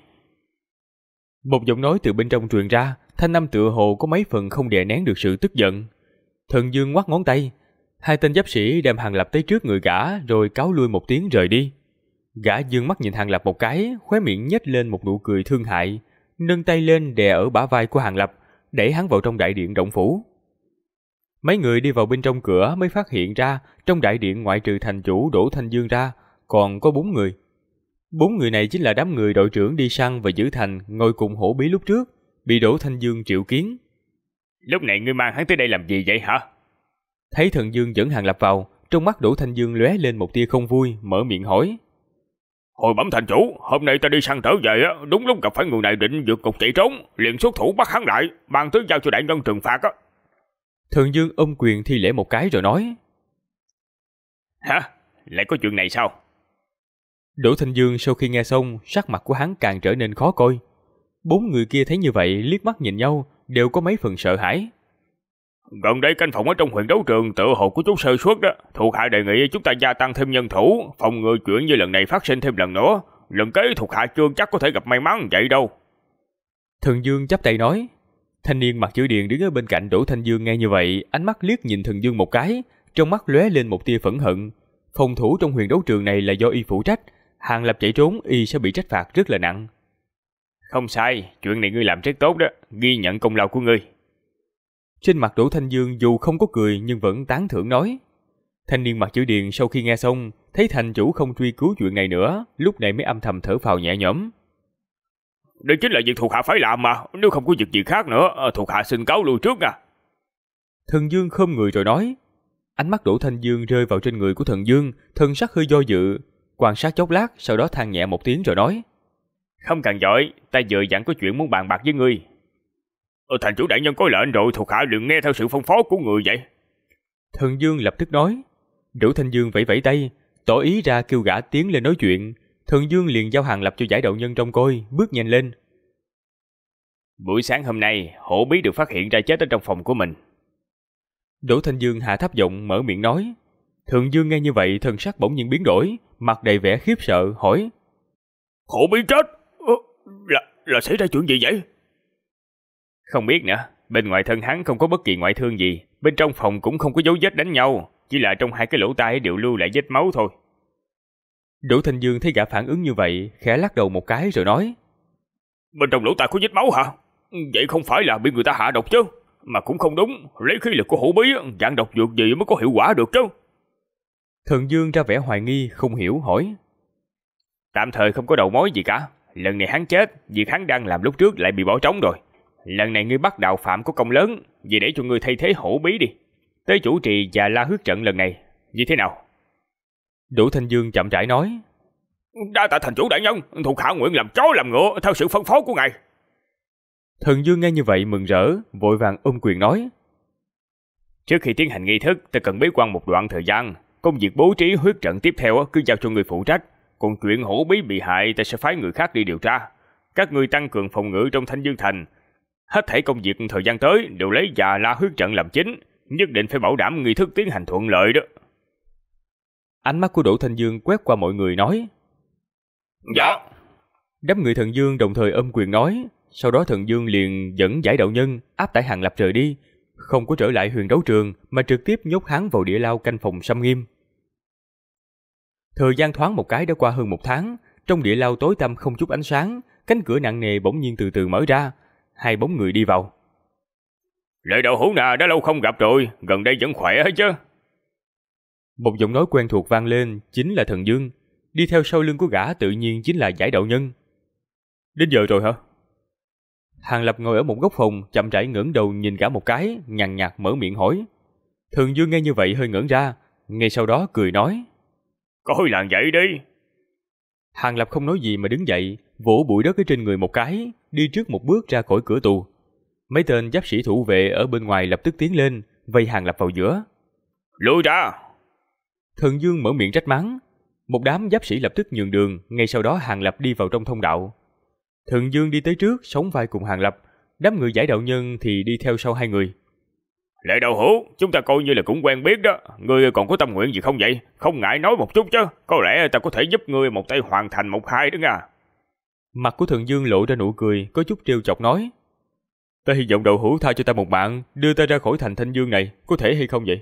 Một giọng nói từ bên trong truyền ra, thanh âm tựa hồ có mấy phần không đè nén được sự tức giận. Thần Dương ngoắc ngón tay, hai tên giáp sĩ đem Hàng Lập tới trước người gã, rồi cáo lui một tiếng rời đi. Gã dương mắt nhìn Hàng Lập một cái, khóe miệng nhếch lên một nụ cười thương hại, nâng tay lên đè ở bả vai của Hàng Lập, đẩy hắn vào trong đại điện động phủ. Mấy người đi vào bên trong cửa mới phát hiện ra, trong đại điện ngoại trừ thành chủ Đỗ Thanh Dương ra, còn có 4 người. 4 người này chính là đám người đội trưởng đi săn và giữ thành ngồi cùng hổ bí lúc trước, bị Đỗ Thanh Dương triệu kiến. Lúc này ngươi mang hắn tới đây làm gì vậy hả? Thấy Thần Dương dẫn Hàng Lập vào, trong mắt Đỗ Thanh Dương lóe lên một tia không vui, mở miệng hỏi. Hồi bẩm thành chủ, hôm nay ta đi săn trở về á, đúng lúc gặp phải người này định vượt cục chạy trốn, liền xuất thủ bắt hắn lại, mang tới giao cho đại nhân trừng phạt á. Thần Dương ôm quyền thi lễ một cái rồi nói. Hả? Lại có chuyện này sao? Đỗ Thanh Dương sau khi nghe xong, sắc mặt của hắn càng trở nên khó coi. 4 người kia thấy như vậy liếc mắt nhìn nhau, đều có mấy phần sợ hãi. Gần đây canh phòng ở trong huyền đấu trường tựa hồ có chút sơ suất đó, thuộc hạ đề nghị chúng ta gia tăng thêm nhân thủ, phòng ngừa chuyện như lần này phát sinh thêm lần nữa. Lần kế thuộc hạ chưa chắc có thể gặp may mắn vậy đâu. Thần Dương chắp tay nói. Thanh niên mặc chữ điền đứng ở bên cạnh Đỗ Thanh Dương nghe như vậy, ánh mắt liếc nhìn Thần Dương một cái, trong mắt lóe lên một tia phẫn hận. Phòng thủ trong huyền đấu trường này là do y phụ trách, Hàng Lập chạy trốn y sẽ bị trách phạt rất là nặng. Không sai, chuyện này ngươi làm rất tốt đó, ghi nhận công lao của ngươi. Trên mặt Đỗ Thanh Dương dù không có cười nhưng vẫn tán thưởng nói. Thanh niên mặc chữ điền sau khi nghe xong, thấy thành chủ không truy cứu chuyện này nữa, lúc này mới âm thầm thở phào nhẹ nhõm. Đây chính là việc thuộc hạ phải làm mà, nếu không có việc gì khác nữa, thuộc hạ xin cáo lui trước nha. Thần Dương khom người rồi nói. Ánh mắt Đỗ Thanh Dương rơi vào trên người của Thần Dương, thần sắc hơi do dự, quan sát chốc lát, sau đó than nhẹ một tiếng rồi nói. Không cần giỏi, ta vừa dặn có chuyện muốn bàn bạc với ngươi. Thành chủ đại nhân có lệnh rồi, thuộc hạ liền nghe theo sự phân phó của người vậy. Thần Dương lập tức nói. Đỗ Thanh Dương vẫy vẫy tay, tỏ ý ra kêu gã tiến lên nói chuyện. Thần Dương liền giao Hàng Lập cho giải đạo nhân trông coi, bước nhanh lên. Buổi sáng hôm nay, hổ bí được phát hiện ra chết ở trong phòng của mình. Đỗ Thanh Dương hạ thấp giọng mở miệng nói. Thần Dương nghe như vậy, thần sắc bỗng nhiên biến đổi, mặt đầy vẻ khiếp sợ, hỏi. Hổ bí chết? Là xảy ra chuyện gì vậy? Không biết nữa, bên ngoài thân hắn không có bất kỳ ngoại thương gì, Bên trong phòng cũng không có dấu vết đánh nhau, chỉ là trong hai cái lỗ tai đều lưu lại vết máu thôi. Đỗ Thanh Dương thấy gã phản ứng như vậy, khẽ lắc đầu một cái rồi nói: Bên trong lỗ tai có vết máu hả? Vậy không phải là bị người ta hạ độc chứ? Mà cũng không đúng, lấy khí lực của hổ bí, dạng độc dược gì mới có hiệu quả được chứ? Thần Dương ra vẻ hoài nghi, không hiểu hỏi: Tạm thời không có đầu mối gì cả. Lần này hắn chết, việc hắn đang làm lúc trước lại bị bỏ trống rồi. Lần này ngươi bắt đạo phạm có công lớn, vì để cho ngươi thay thế hổ bí đi. Tới chủ trì và la huyết trận lần này, như thế nào? Đỗ Thanh Dương chậm rãi nói: Đa tạ thành chủ đại nhân, thuộc hạ nguyện làm chó làm ngựa theo sự phân phó của ngài. Thần Dương nghe như vậy mừng rỡ, vội vàng ôm quyền nói: Trước khi tiến hành nghi thức, ta cần bế quan một đoạn thời gian. Công việc bố trí huyết trận tiếp theo cứ giao cho người phụ trách. Còn chuyện hổ bí bị hại, ta sẽ phái người khác đi điều tra. Các ngươi tăng cường phòng ngự trong Thanh Dương Thành. Hết thảy công việc thời gian tới đều lấy Già La huyết trận làm chính, nhất định phải bảo đảm nghi thức tiến hành thuận lợi đó. Ánh mắt của Đỗ Thanh Dương quét qua mọi người nói: Dạ. Đám người Thần Dương đồng thời ôm quyền nói. Sau đó Thần Dương liền dẫn giải đạo nhân áp tải Hàng Lập rời đi, không có trở lại huyền đấu trường mà trực tiếp nhốt hắn vào địa lao canh phòng xâm nghiêm. Thời gian thoáng một cái đã qua hơn 1 tháng, trong địa lao tối tăm không chút ánh sáng, cánh cửa nặng nề bỗng nhiên từ từ mở ra, 2 bóng người đi vào. Lệ đạo hữu nè, đã lâu không gặp rồi, gần đây vẫn khỏe chứ? Một giọng nói quen thuộc vang lên, chính là Thần Dương. Đi theo sau lưng của gã tự nhiên chính là giải đạo nhân. Đến giờ rồi hả? Hàng Lập ngồi ở một góc phòng, chậm rãi ngẩng đầu nhìn gã một cái, nhàn nhạt mở miệng hỏi. Thần Dương nghe như vậy hơi ngẩn ra, ngay sau đó cười nói: Coi làng vậy đi. Hàng Lập không nói gì mà đứng dậy, vỗ bụi đất ở trên người một cái, đi trước một bước ra khỏi cửa tù. Mấy tên giáp sĩ thủ vệ ở bên ngoài lập tức tiến lên, vây Hàng Lập vào giữa. Lùi ra! Thần Dương mở miệng trách mắng. Một đám giáp sĩ lập tức nhường đường, ngay sau đó Hàng Lập đi vào trong thông đạo. Thần Dương đi tới trước, sóng vai cùng Hàng Lập, đám người giải đạo nhân thì đi theo sau 2 người. Lệ đạo hữu, chúng ta coi như là cũng quen biết đó. Ngươi còn có tâm nguyện gì không vậy? Không ngại nói một chút chứ. Có lẽ ta có thể giúp ngươi một tay hoàn thành một hai đó nha. Mặt của Thần Dương lộ ra nụ cười, có chút trêu chọc nói: Ta hy vọng đạo hữu tha cho ta một mạng, đưa ta ra khỏi thành Thanh Dương này, có thể hay không vậy?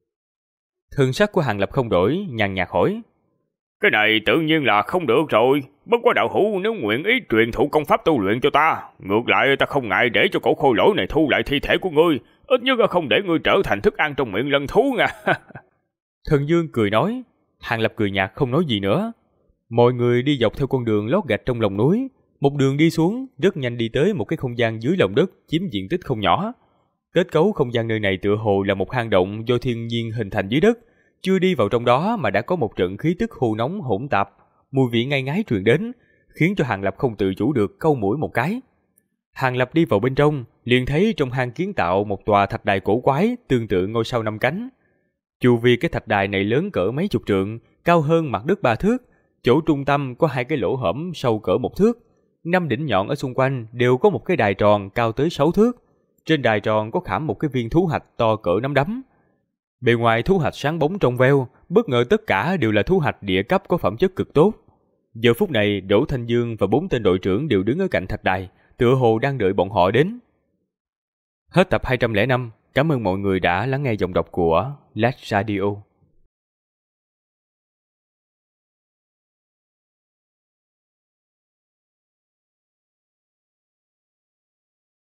Thần sắc của Hàng Lập không đổi, nhàn nhạt hỏi: Cái này tự nhiên là không được rồi. Bất quá đạo hữu nếu nguyện ý truyền thụ công pháp tu luyện cho ta, ngược lại ta không ngại để cho cổ khôi lỗi này thu lại thi thể của ngươi, ít nhất là không để ngươi trở thành thức ăn trong miệng lân thú nha. Thần Dương cười nói. Hàng Lập cười nhạt không nói gì nữa. Mọi người đi dọc theo con đường lót gạch trong lòng núi, một đường đi xuống, rất nhanh đi tới một cái không gian dưới lòng đất chiếm diện tích không nhỏ. Kết cấu không gian nơi này tựa hồ là một hang động do thiên nhiên hình thành dưới đất. Chưa đi vào trong đó mà đã có một trận khí tức hù nóng hỗn tạp, mùi vị ngai ngái truyền đến, khiến cho Hàng Lập không tự chủ được câu mũi một cái. Hàng Lập đi vào bên trong, liền thấy trong hang kiến tạo một tòa thạch đài cổ quái tương tự ngôi sao 5 cánh. Chu vi cái thạch đài này lớn cỡ mấy chục trượng, cao hơn mặt đất 3 thước, chỗ trung tâm có 2 cái lỗ hổng sâu cỡ 1 thước, 5 đỉnh nhọn ở xung quanh đều có một cái đài tròn cao tới 6 thước. Trên đài tròn có khảm một cái viên thú hạch to cỡ nắm đấm. Bề ngoài thú hạch sáng bóng trong veo, bất ngờ tất cả đều là thú hạch địa cấp có phẩm chất cực tốt. Giờ phút này, Đỗ Thanh Dương và 4 tên đội trưởng đều đứng ở cạnh thạch đài, tựa hồ đang đợi bọn họ đến. Hết tập 205, cảm ơn mọi người đã lắng nghe giọng đọc của Last Radio.